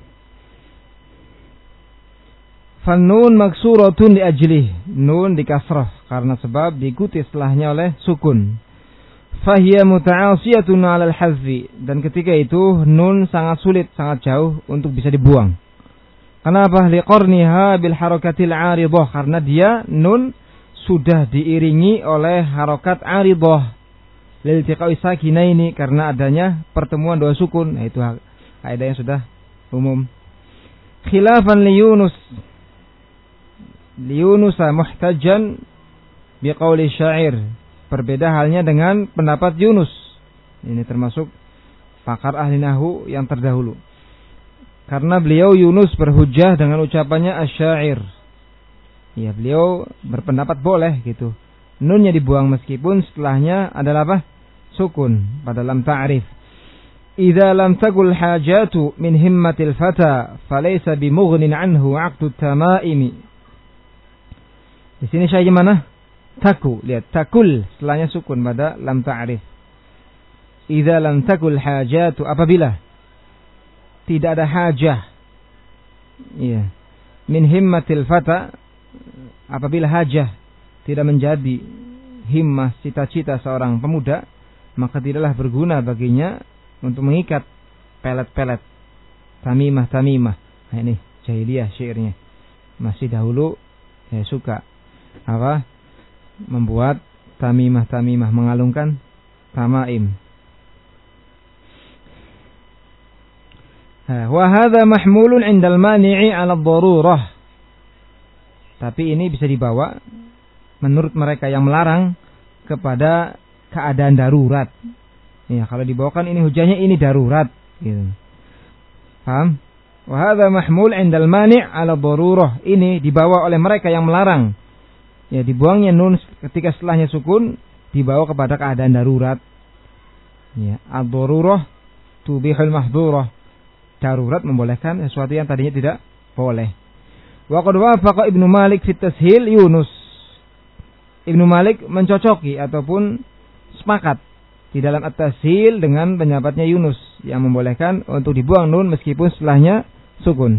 Fannun maksuratun li ajlih. Nun di kasrah karena sebab diikuti setelahnya oleh sukun. Fahiya muta'asiyatun 'alal hazfi, dan ketika itu nun sangat sulit, sangat jauh untuk bisa dibuang. Kenapa? Liqarniha bil harakatil 'aridhah, karena dia nun sudah diiringi oleh harokat 'aridhah. Lil tiqa'i sakinaini, karena adanya pertemuan dua sukun, yaitu kaidah yang sudah umum. Khilafan li Yunus. Li Yunus muhtajjan biqauli syair. Berbeda halnya dengan pendapat Yunus. Ini termasuk pakar ahli nahwu yang terdahulu. Karena beliau Yunus berhujjah dengan ucapannya asyair. Ya, beliau berpendapat boleh gitu. Nunnya dibuang meskipun setelahnya adalah apa? Sukun pada lam ta'rif. Idza lam taqul hajatu min himmatil fata falaysa bimughnin anhu 'aqdu tamaimi. Di sini saya gimana? Taku, lihat takul setelahnya sukun pada lam ta'rif. Idza lam takul hajatu, apabila tidak ada hajah. Iya. Min himmatil fata, apabila hajah tidak menjadi himmah, cita-cita seorang pemuda, maka tidaklah berguna baginya untuk mengikat pelet-pelet tamimah-tamimah. Nah, ini jahiliyah syairnya. Masih dahulu ya suka apa? Membuat tamimah-tamimah, mengalungkan tamaim. Wa hadza mahmulun 'indal mani'i 'ala ad-darurah. Tapi ini bisa dibawa menurut mereka yang melarang kepada keadaan darurat. Ya, kalau dibawakan ini hujahnya ini darurat gitu. Paham? Wa hadza mahmul 'indal mani' 'ala ad-darurah. Ini dibawa oleh mereka yang melarang. Ya, dibuangnya nun ketika setelahnya sukun dibawa kepada keadaan darurat. Ya, ad-darurah tubihul mahdhurah. Darurat membolehkan sesuatu yang tadinya tidak boleh. Wa qad wafaqa Ibnu Malik fi tashil Yunus. Ibnu Malik mencocoki ataupun sepakat di dalam at-tashil dengan pendapatnya Yunus yang membolehkan untuk dibuang nun meskipun setelahnya sukun.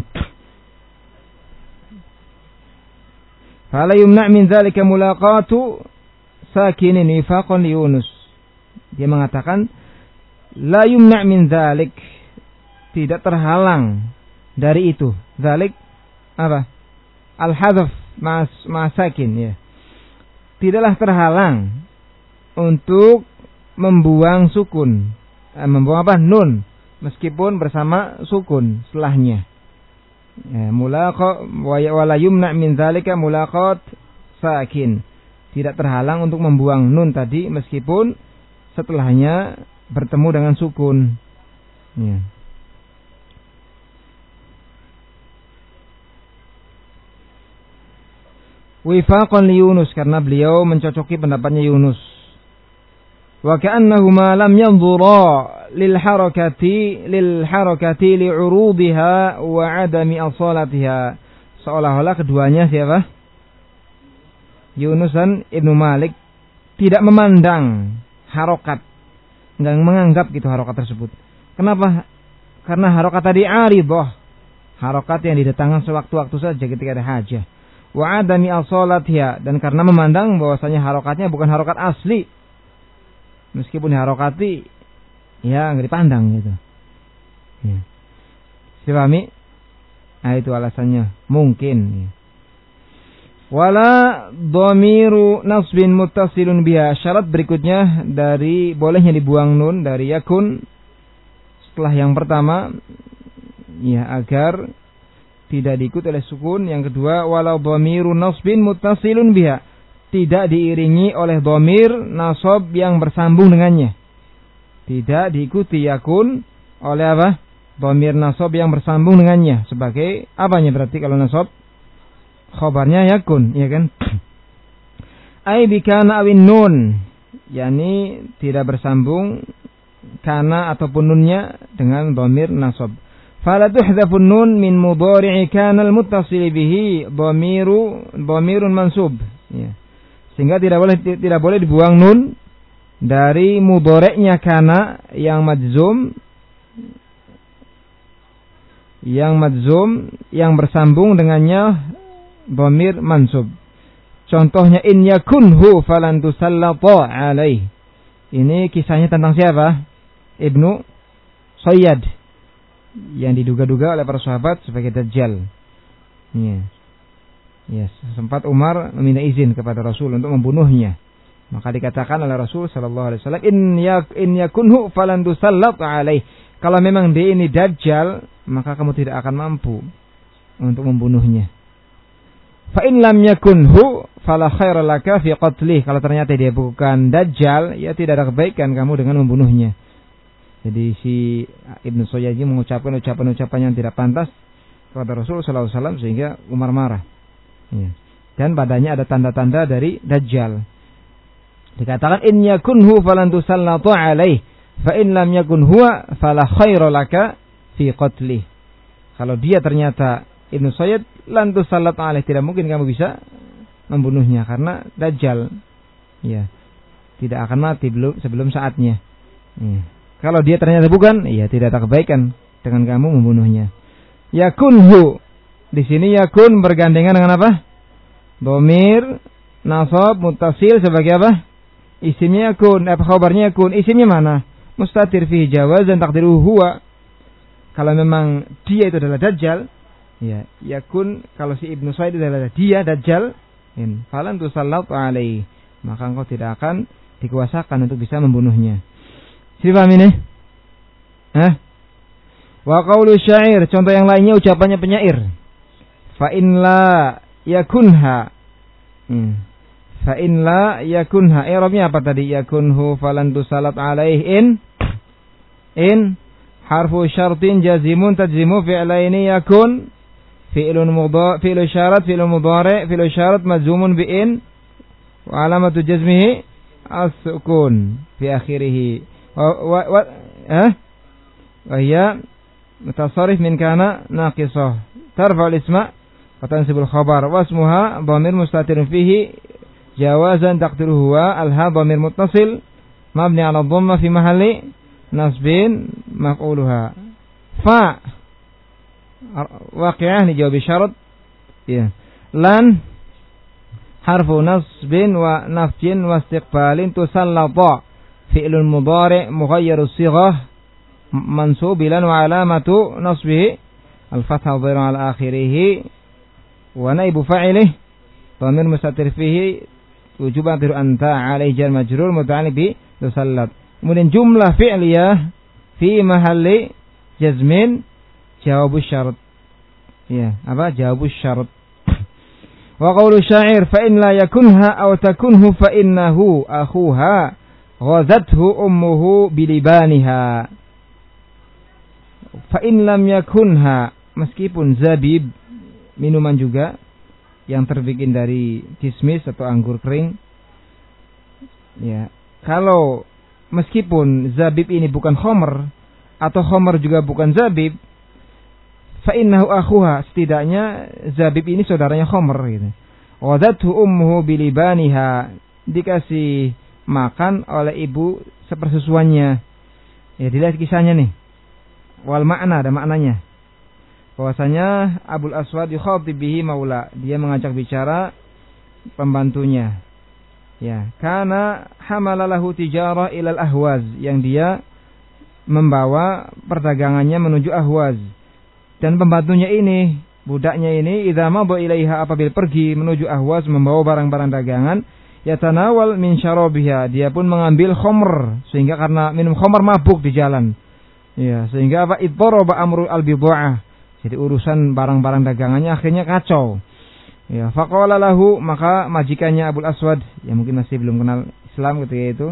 Fala yumna' min dzalika mulaqatu sakinin wifaqan li Yunus. Dia mengatakan la yumna' min dzalik, tidak terhalang dari itu. Dzalik apa? Al-hadzf ma sakin ya. Tidaklah terhalang untuk membuang sukun. Eh, membuang apa? Nun meskipun bersama sukun setelahnya. Ya, mulaqa wa la yumna min dzalika mulaqat sakin. Tidak terhalang untuk membuang nun tadi meskipun setelahnya bertemu dengan sukun. Ya. Wifaqan li Yunus, karena beliau mencocoki pendapatnya Yunus. Wa ka'annahuma lam yanzura lil harakati lil harakati li'urudiha wa 'adami asalatiha. Seolah-olah keduanya siapa? Yunus dan Ibnu Malik tidak memandang harokat, nggak menganggap gitu harokat tersebut. Kenapa? Karena harokat tadi aridah, harokat yang didatangkan sewaktu-waktu saja ketika ada hajah. Wa adami asalatiha, dan karena memandang bahwasanya harokatnya bukan harokat asli, meskipun harokati ya nggak dipandang gitu. Ya. Dipahami? Nah, itu alasannya mungkin. Ya. Wala dhamiru nasbin muttasilun biha. Syarat berikutnya dari bolehnya dibuang nun dari yakun setelah yang pertama, ya, agar tidak diikut oleh sukun. Yang kedua, wala dhamiru nasbin muttasilun biha, tidak diiringi oleh dhamir nasab yang bersambung dengannya. Tidak diikuti yakun oleh apa? Dhamir nasab yang bersambung dengannya. Sebagai apanya berarti kalau nasab? Khobarnya yakun, ya kan? Ai bikana awin nun, yakni tidak bersambung kana ataupun nunnya dengan dhamir nasab. Fala tuhdhafun nun min mudhari'i kana al-muttasil bihi dhamiru dhamirun mansub. Ya. Sehingga tidak boleh tidak boleh dibuang nun dari mudhari'nya kana yang majzum yang majzum yang bersambung dengannya dhamir mansub. Contohnya in yakunhu falan tusallata alaih. Ini kisahnya tentang siapa? Ibnu Sayyad yang diduga-duga oleh para sahabat sebagai dajjal. Ya. Yes, sempat Umar meminta izin kepada Rasul untuk membunuhnya. Maka dikatakan oleh Rasul sallallahu alaihi wasallam in yak in yakunhu falan tusallata alaih. Kalau memang dia ini dajjal, maka kamu tidak akan mampu untuk membunuhnya. Fa in lam yakunhu fala khaira laka fi qatlih. Kalau ternyata dia bukan dajjal, ya tidak ada kebaikan kamu dengan membunuhnya. Jadi si Ibnu Sayyid mengucapkan ucapan-ucapan yang tidak pantas kepada Rasul sallallahu alaihi wasallam sehingga Umar marah. Ya. Dan padanya ada tanda-tanda dari dajjal. Dikatakan in yakunhu falan tusallatu alaih fa in lam yakun huwa fala khaira laka fi qatlih. Kalau dia ternyata Ibnu Sayyid lan tusallat alaih, tidak mungkin kamu bisa membunuhnya karena dajjal. Ya. Tidak akan mati belum sebelum saatnya. Ya. Kalau dia ternyata bukan, ya tidak ada kebaikan dengan kamu membunuhnya. Yakunhu. Di sini yakun bergandengan dengan apa? Dhamir nasab muttasil sebagai apa? Isimnya yakun, apa khabarnya yakun? Isimnya mana? Mustatir fihi jawaz dan takdiruhu huwa. Kalau memang dia itu adalah dajjal, ya, yakun kalau si Ibnu Said adalah dia dajjal, in falan tusallatu alaihi, maka engkau tidak akan dikuasakan untuk bisa membunuhnya. Siapa paham ini? Hah? Wa qaulu syair, contoh yang lainnya ucapannya penyair. Fa in la yakunha. Hmm. Fa in la yakunha. I'rabnya apa tadi? Yakunhu falan tusallat alaihi in in harfu syartin jazimun tajzimu fi'laini yakun fi'lun mudhari fi'lu syarat fi'lu mudhari fi'lu syarat majzumun bi in wa alamatu jazmihi as-sukun fi akhirih wa wa, wa eh wa hiya mutasarrif min kana naqisah tarfa al-isma wa tansibul khabar wa ismuha dhamir mustatirun fihi jawazan taqdiruhu huwa al-ha dhamir muttasil mabni 'ala dhamma fi mahalli nasbin maf'uluha fa waqi'ah li jawab syarat ya lan harfu nasbin wa nafjin wa istiqbalin tusallata fi'lun mudhari' mughayyir as-sighah mansubilan wa alamatu nasbihi al-fathah dhahir ala akhirih wa naibu fa'ilih dhamir mustatir fihi wujuban tiru anta alaihi jar majrur muta'alliq bi tusallat. Kemudian jumlah fi'liyah fi mahalli jazmin jawabus syarat. Ya, apa? Jawabus syarat. Wa qawlu syair fa in la yakunha aw takunhu fa innahu akhuha ghazathu ummuhu bilibaniha. Fa in lam yakunha, meskipun zabib minuman juga yang terbikin dari kismis atau anggur kering. Ya, kalau meskipun zabib ini bukan khomer atau khomer juga bukan zabib, fa innahu akhuha, setidaknya zabib ini saudaranya khomer gitu. Wadathu ummuhu bilibaniha, dikasih makan oleh ibu sepersusuannya. Ya, dilihat kisahnya nih. Wal makna, ada maknanya. Bahwasanya Abul Aswad yukhatib bihi maula, dia mengajak bicara pembantunya. Ya, karena hamalalahu tijarah ilal Ahwaz, yang dia membawa perdagangannya menuju Ahwaz. Dan pembantunya ini, budaknya ini, idza maba ilaiha, apabila pergi menuju Ahwaz membawa barang-barang dagangan, yatanawal min syarabiha, dia pun mengambil khamr, sehingga karena minum khamr mabuk di jalan. Ya, sehingga apa? Iddaraba amru al-bid'ah. Jadi urusan barang-barang dagangannya akhirnya kacau. Ya, faqala lahu, maka majikannya Abul Aswad, yang mungkin masih belum kenal Islam ketika itu,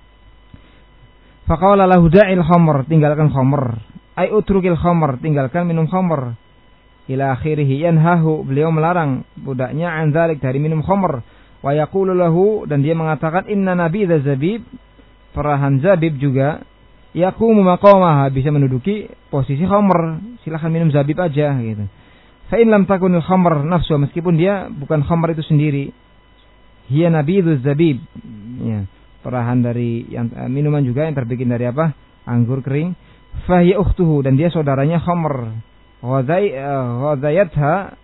faqala lahu da'il khamr, tinggalkan khamr. Ai utrukil khamr, tinggalkan minum khamr. Ila akhirih, yanhahu, beliau melarang budaknya an dzalik, dari minum khamr. Wa yaqulu lahu, dan dia mengatakan inna nabidza zabib, perahan zabib juga yaqumu maqamaha, bisa menduduki posisi khamr, silakan minum zabib aja gitu. Fa in lam takunil khamr nafsu, meskipun dia bukan khamr itu sendiri, hiya nabidzu zabib, ya, perahan dari yang uh, minuman juga yang terbikin dari apa? Anggur kering. Fa hiya ukhtuhu, dan dia saudaranya khamr. Ghadai ghadayatha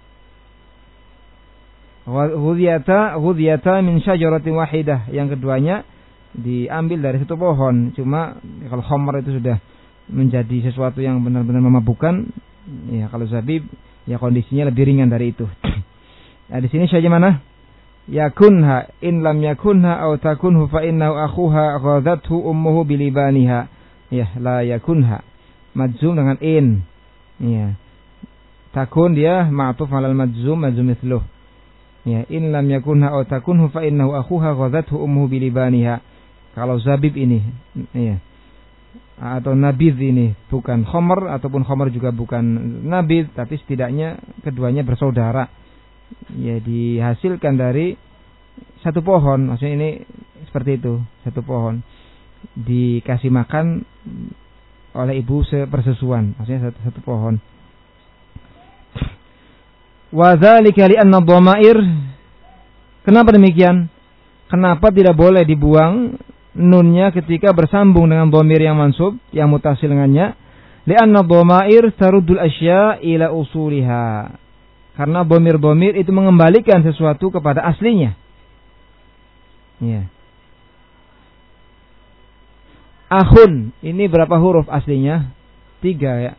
ghudiyata ghudiyata min syajaratin wahidah, yang keduanya diambil dari satu pohon. Cuma kalau khamr itu sudah menjadi sesuatu yang benar-benar memabukkan, ya kalau zabib ya kondisinya lebih ringan dari itu. Nah, di sini saja mana? Yakunha in lam yakunha aw takunhu fa innahu akhuha ghadathu ummuhu bilibaniha. Ya, la yakunha. Majzum dengan in. Ya. Takun dia ma'tuf 'alal majzum, majzum mithluh. Ya, in lam yakunha aw takunhu fa innahu akhuha ghadathu ummuhu bilibaniha. Kalau zabib ini, ya, atau nabidh ini bukan khamr, ataupun khamr juga bukan nabidh, tapi setidaknya keduanya bersaudara. Ya, dihasilkan dari satu pohon. Maksudnya ini seperti itu, satu pohon dikasih makan oleh ibu sepersusuan. Maksudnya satu, satu pohon. Wa dzalika li anna dhamair, kenapa demikian? Kenapa tidak boleh dibuang nunnya ketika bersambung dengan dhamir yang mansub, yang mutasil dengannya? Li'anna dhamair taruddul asya ila usuliha. Karena dhamir-dhamir itu mengembalikan sesuatu kepada aslinya. Ya. Akhun, ini berapa huruf aslinya? Tiga, ya.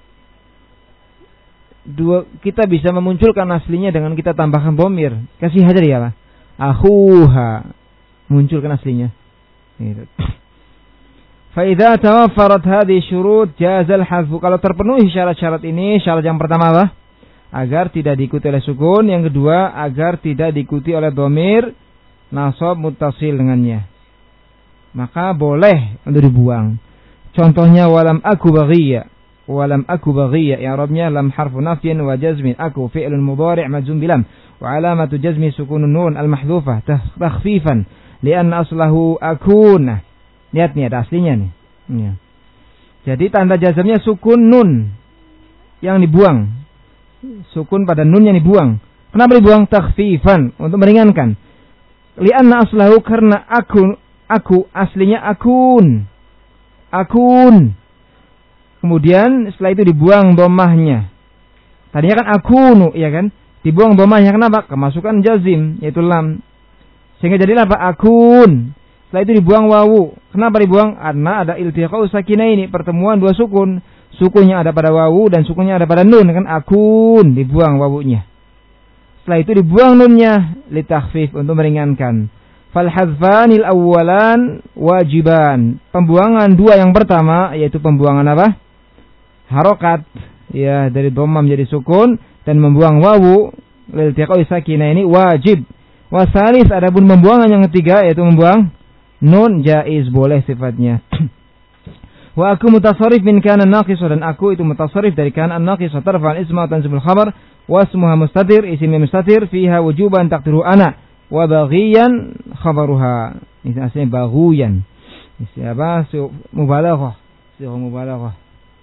Dua, kita bisa memunculkan aslinya dengan kita tambahkan dhamir. Kasih hajar ya, Pak. Akhuha, munculkan aslinya. Gitu. Fa idza tawaffarat hadhihi syurut jazal hadfu. Kalau terpenuhi syarat-syarat ini, syarat yang pertama apa? Agar tidak diikuti oleh sukun, yang kedua agar tidak diikuti oleh dhamir nasab muttasil dengannya, maka boleh untuk dibuang. Contohnya walam aku baghiya, walam aku baghiya, i'rabnya lam harfu nafyin wa jazmin, aku fi'lun mudhari' majzum bilam, wa alamatu jazmi sukunun nun al-mahdhufah takhfifan li'anna aslahu akun. Lihat nih, ada aslinya nih. Ya. Jadi tanda jazmnya sukun nun yang dibuang. Sukun pada nun yang dibuang. Kenapa dibuang? Takhfifan, untuk meringankan. Li'anna aslahu, karena aku, aku aslinya akun. Akun. Kemudian setelah itu dibuang dhammahnya. Tadinya kan akunu, ya kan? Dibuang dhammahnya, kenapa? Kemasukan jazim, yaitu lam. Sehingga jadilah apa? Akun. Setelah itu dibuang wawu. Kenapa dibuang? Karena ada iltiqa'u sakinaini, pertemuan dua sukun. Sukunnya ada pada wawu dan sukunnya ada pada nun, kan? Akun, dibuang wawunya. Setelah itu dibuang nunnya, litakhfif, untuk meringankan. Fal hadzfanil awwalan wajiban. Pembuangan dua yang pertama, yaitu pembuangan apa? Harokat, ya, dari dhamma menjadi sukun, dan membuang wawu liltiqa'i sakinaini wajib. Wasalis, adapun pembuangan yang ketiga, yaitu membuang nun, jaiz, boleh sifatnya. Wa aku mutasarrif min kana naqis, dan aku itu mutasarrif dari kana naqis, tarfa'al isma tansibul khabar wa ismuha mustatir, isimnya mustatir, fiha wujuban taqdiru ana wa baghiyan khabaruha. Ini aslinya baghuyan. Ini apa? Mubalaghah. Sihah mubalaghah.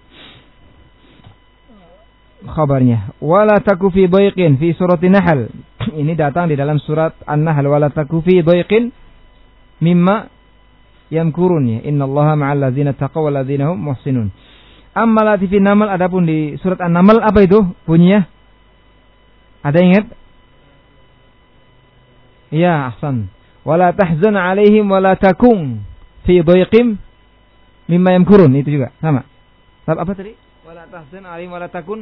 Khabarnya wala taku fi dhaiqin fi surat An-Nahl. Ini datang di dalam surat An-Nahl, wala taku fi dhaiqin mimma yamkurun ya. Innallaha ma'al ladzina taqaw wal ladzina hum muhsinun. Amma lati fi Namal, adapun di surat An-Naml apa itu bunyinya? Ada ingat? Ya, ahsan. Wala tahzan 'alaihim wala takum fi dhayqim mimma yamkurun, itu juga sama. Apa, apa tadi? Wala tahzan 'alaihim wala takun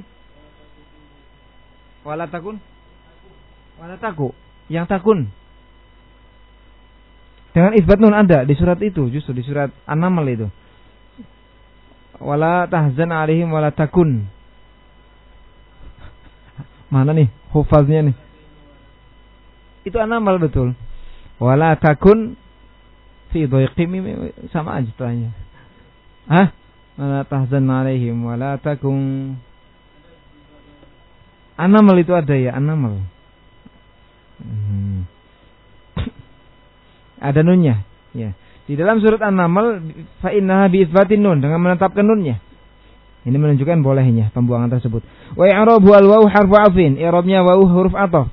wala takun wala taku. Yang takun dengan isbat nun ada di surat itu, justru di surat An-Naml itu. Wala tahzan 'alaihim wala takun. Mana nih hufaznya nih? Itu An-Naml betul. Wala takun fi dhayqim, sama aja tanya. Hah? Wala tahzan 'alaihim wala takun. An-Naml itu ada ya, An-Naml. Hmm. Ada nunnya, ya. Di dalam surat An-Naml, fa innaha bi itsbatin nun, dengan menetapkan nunnya. Ini menunjukkan bolehnya pembuangan tersebut. Wa i'rabu al-waw harfu 'athfin, i'rabnya waw huruf athaf.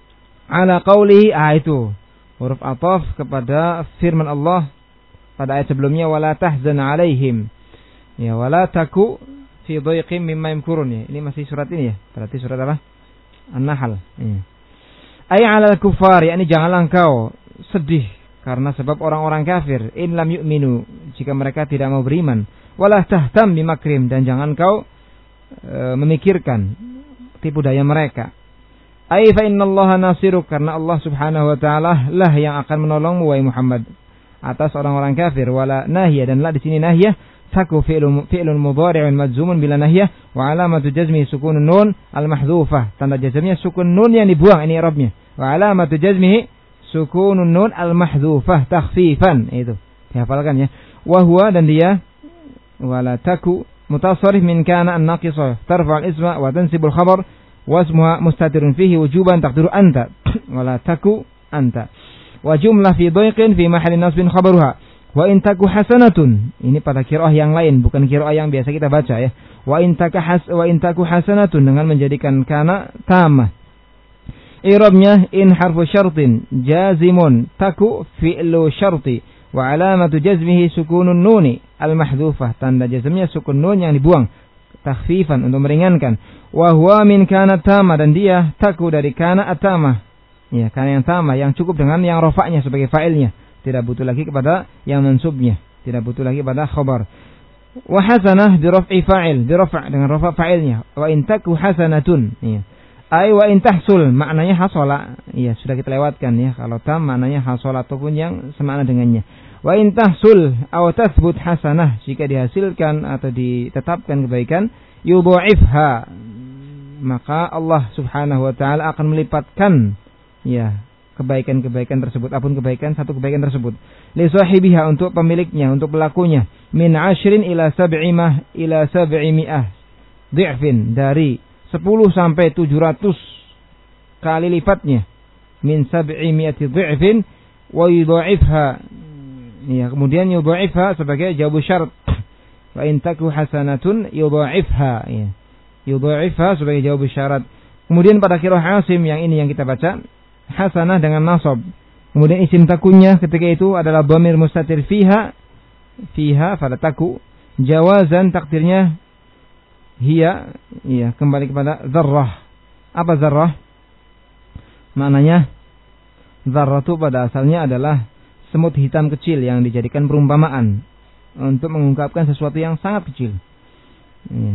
Ala qaulihi, ah itu huruf athaf kepada firman Allah pada ayat sebelumnya, wala tahzan 'alaihim. Ya, wala taku fi dhayqim mimma yamkurun ya. Ini masih surat ini ya. Berarti surat apa? An-Nahl. Ya. Ay 'alal kuffar, yakni janganlah engkau sedih karena sebab orang-orang kafir, in lam yu'minu, jika mereka tidak mau beriman, wala tahtam bimakrim, dan jangan kau e, memikirkan tipu daya mereka. Ai fa innallaha nasiruk, karena Allah Subhanahu wa taala lah yang akan menolongmu wahai Muhammad atas orang-orang kafir. Wala nahiyah, dan la di sini nahiyah taku fi'lun fi'lun mudhari'un majzumun bila nahiyah wa alamatu jazmi sukunun nun al-mahdhufah, tanda jazmnya sukun nun yang dibuang, ini i'rabnya. Wa alamatu jazmihi sukunun nun al-mahdhufah takhfifan, itu dihafalkan ya. Wa huwa, dan dia wala taku mutasarrif min kana an-naqisah tarfa al-isma wa tansibu al-khabar wa ismuha mustatirun fihi wujuban taqdiru anta wala taku anta. Wa jumlah fi dhayqin fi mahalli nasbin khabaruha. Wa in taku hasanatun, ini pada qiraah yang lain, bukan qiraah yang biasa kita baca ya. Wa in taku has wa in taku hasanatun, dengan menjadikan kana tamah. I'rabnya in harfu syartin jazimun taku fi'lu syarti wa alamatu jazmihi sukunun nuni al-mahdhufah, tanda jazmnya sukun nun yang dibuang takhfifan, untuk meringankan. Wa huwa min kana tamah, dan dia taku dari kana atamah. Ya, kana yang tamah yang cukup dengan yang rafa'nya sebagai fa'ilnya, tidak butuh lagi kepada yang mansubnya, tidak butuh lagi pada khabar. Wa hasanah bi raf'i fa'il, bi raf' dengan rafa' fa'ilnya. Wa in taku hasanatun, ya. Ai wa in tahsul, maknanya hasola. Iya, sudah kita lewatkan ya. Kalau tam maknanya hasola ataupun yang semakna dengannya. Wa in tahsul aw tathbut hasanah, jika dihasilkan atau ditetapkan kebaikan, yudha'ifha, maka Allah Subhanahu wa taala akan melipatkan ya kebaikan-kebaikan tersebut, apapun kebaikan, satu kebaikan tersebut, li sahibiha, untuk pemiliknya, untuk pelakunya, min ashrin ila sab'imah ila sab'imi'ah dhi'fin, dari sepuluh sampai tujuh ratus kali lipatnya, min sab'imi'ati dhi'fin wa yudha'ifha, ya, kemudian yudha'ifha sebagai jawab syarat. Wa in taku hasanatun yudha'ifha, ya, yudha'ifha sebagai jawab syarat. Kemudian pada qiraah Asim yang ini yang kita baca, hasanah dengan nasab, kemudian isim takunya ketika itu adalah dhamir mustatir fiha, fiha pada taku, jawazan takdirnya hiya, iya, kembali kepada zarrah. Apa zarrah? Maknanya zarrah itu pada asalnya adalah semut hitam kecil yang dijadikan perumpamaan untuk mengungkapkan sesuatu yang sangat kecil. Iya.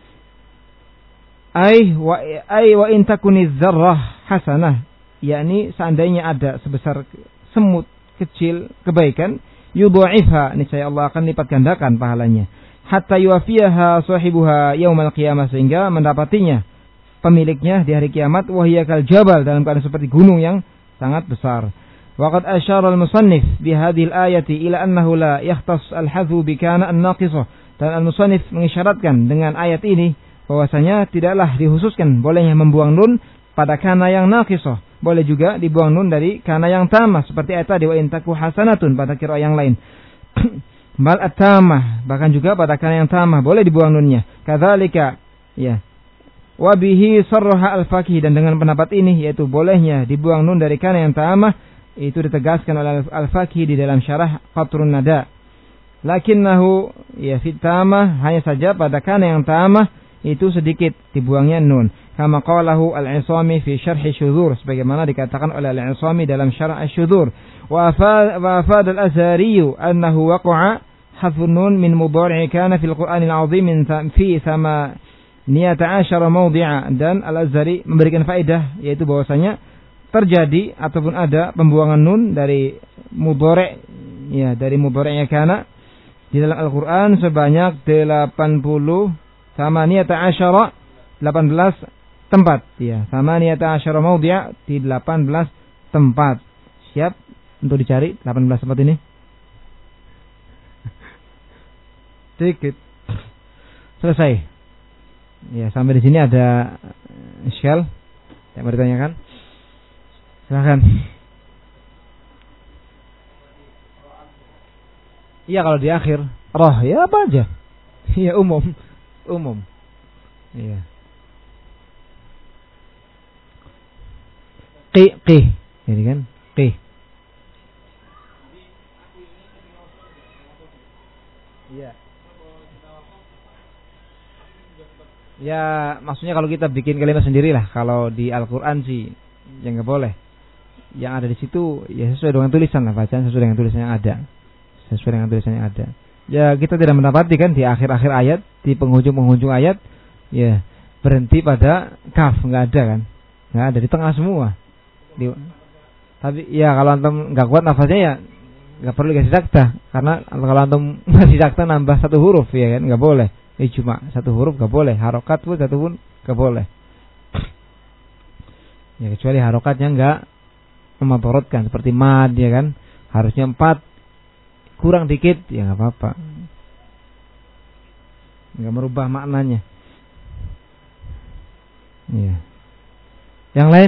Ai wa ai wa in takuni zarrah hasanah, yakni seandainya ada sebesar semut kecil kebaikan, yudha'ifha, niscaya Allah akan lipat gandakan pahalanya, hatta yuwafiyaha sahibuha yaumal qiyamah, sehingga mendapatinya pemiliknya di hari kiamat, wahya kal jabal, dalam keadaan seperti gunung yang sangat besar. Waqad asyara al-musannif bi hadhihi al-ayati ila annahu la yakhtas al-hadhu bi kana an-naqisah, dan al-musannif mengisyaratkan dengan ayat ini bahwasanya tidaklah dikhususkan bolehnya membuang nun pada kana yang naqisah, boleh juga dibuang nun dari kana yang tamah, seperti ayat tadi wa in taku hasanatun pada qiraah yang lain. Bal at-tamah, bahkan juga pada kana yang tamah boleh dibuang nunnya. Kadzalika, ya. Wa bihi sarraha al-faqih, dan dengan pendapat ini yaitu bolehnya dibuang nun dari kana yang tamah, itu ditegaskan oleh Al-Faqih di dalam syarah Qatrun Nada. Lakinnahu ya fit tamah, hanya saja pada kana yang tamah itu sedikit dibuangnya nun. Kama qalahu Al-Isami fi syarh syudzur, sebagaimana dikatakan oleh Al-Isami dalam syarah Asy-Syudzur. Wa afad al-Azhari annahu waqa'a hafun nun min mudhari' kana fil Qur'anil 'azim min fi thamaniyata asyara mawdi'a, dan Al-Azhari memberikan faedah yaitu bahwasanya terjadi ataupun ada pembuangan nun dari mudhari', ya dari mudhari'nya kana di dalam Al-Qur'an sebanyak delapan puluh thamaniyata asyara, delapan belas tempat, ya thamaniyata asyara mawdi'a, di delapan belas tempat. Siap untuk dicari delapan belas tempat ini? Sedikit. Selesai. Ya, sampai di sini ada iskal yang mau ditanyakan? Silakan. Iya, kalau di akhir roh ya apa aja. Iya, umum. Umum. Iya. Qi qi. Ini kan qi. Iya. Ya, maksudnya kalau kita bikin kalimat sendirilah. Kalau di Al-Qur'an sih ya enggak boleh. Yang ada di situ ya sesuai dengan tulisan lah, bacaan sesuai dengan tulisan yang ada. Sesuai dengan tulisan yang ada. Ya, kita tidak mendapati kan di akhir-akhir ayat, di penghujung-penghujung ayat, ya berhenti pada kaf, enggak ada kan? Enggak ada, di tengah semua. Di, tapi ya kalau antum enggak kuat nafasnya ya enggak perlu dikasih sakta, karena kalau antum ngasih sakta nambah satu huruf ya kan, enggak boleh. Eh cuma satu huruf enggak boleh, harokat pun satu pun enggak boleh. Ya kecuali harokatnya enggak memadorotkan seperti mad ya kan, harusnya empat, kurang dikit ya enggak apa-apa. Enggak merubah maknanya. Ya. Yang lain?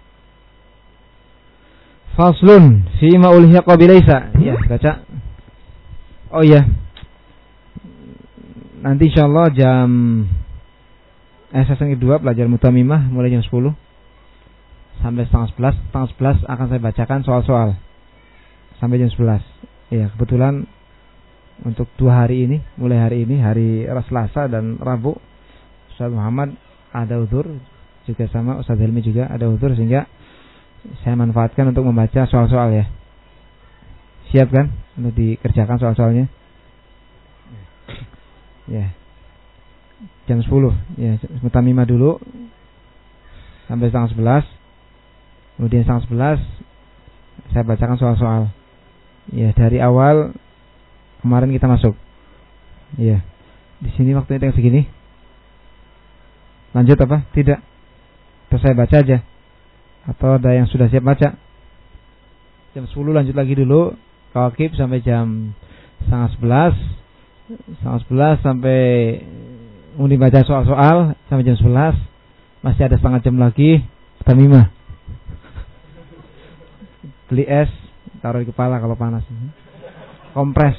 Faslun fi ma ulhiqa bilaisa. Ya, baca. Oh iya. Nanti insyaallah jam eh sesi kedua pelajaran mutamimah mulai jam sepuluh sampai setengah sebelas. Setengah sebelas akan saya bacakan soal-soal sampai jam sebelas. Ya, kebetulan untuk dua hari ini, mulai hari ini, hari Selasa dan Rabu, Ustaz Muhammad ada uzur, juga sama Ustaz Helmi juga ada uzur, sehingga saya manfaatkan untuk membaca soal-soal ya. Siap kan untuk dikerjakan soal-soalnya? Ya. Jam sepuluh ya, mutamimah dulu sampai setengah sebelas. Kemudian setengah sebelas saya bacakan soal-soal. Ya, dari awal kemarin kita masuk. Ya. Di sini waktunya tinggal segini. Lanjut apa? Tidak. Terus saya baca aja. Atau ada yang sudah siap baca? Jam sepuluh lanjut lagi dulu. Kawakib sampai jam setengah sebelas. Setengah sebelas sampai mulai baca soal-soal sampai jam sebelas. Masih ada setengah jam lagi. Tamimah. Beli es, taruh di kepala kalau panas. Kompres.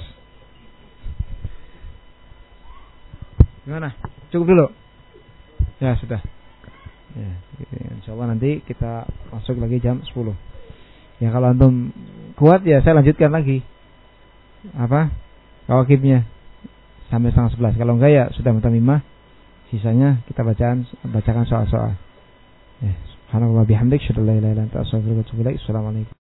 Gimana? Cukup dulu? Ya sudah. Ya, insyaallah nanti kita masuk lagi jam sepuluh. Ya kalau antum kuat ya saya lanjutkan lagi. Apa? Kawakibnya sampai setengah sebelas. Kalau enggak ya sudah mutamimah. Sisanya kita bacaan bacakan soal-soal. Ya, subhanallah bihamdik, syadallah ilaha illa anta astaghfiruka wa atubu ilaik. Assalamualaikum.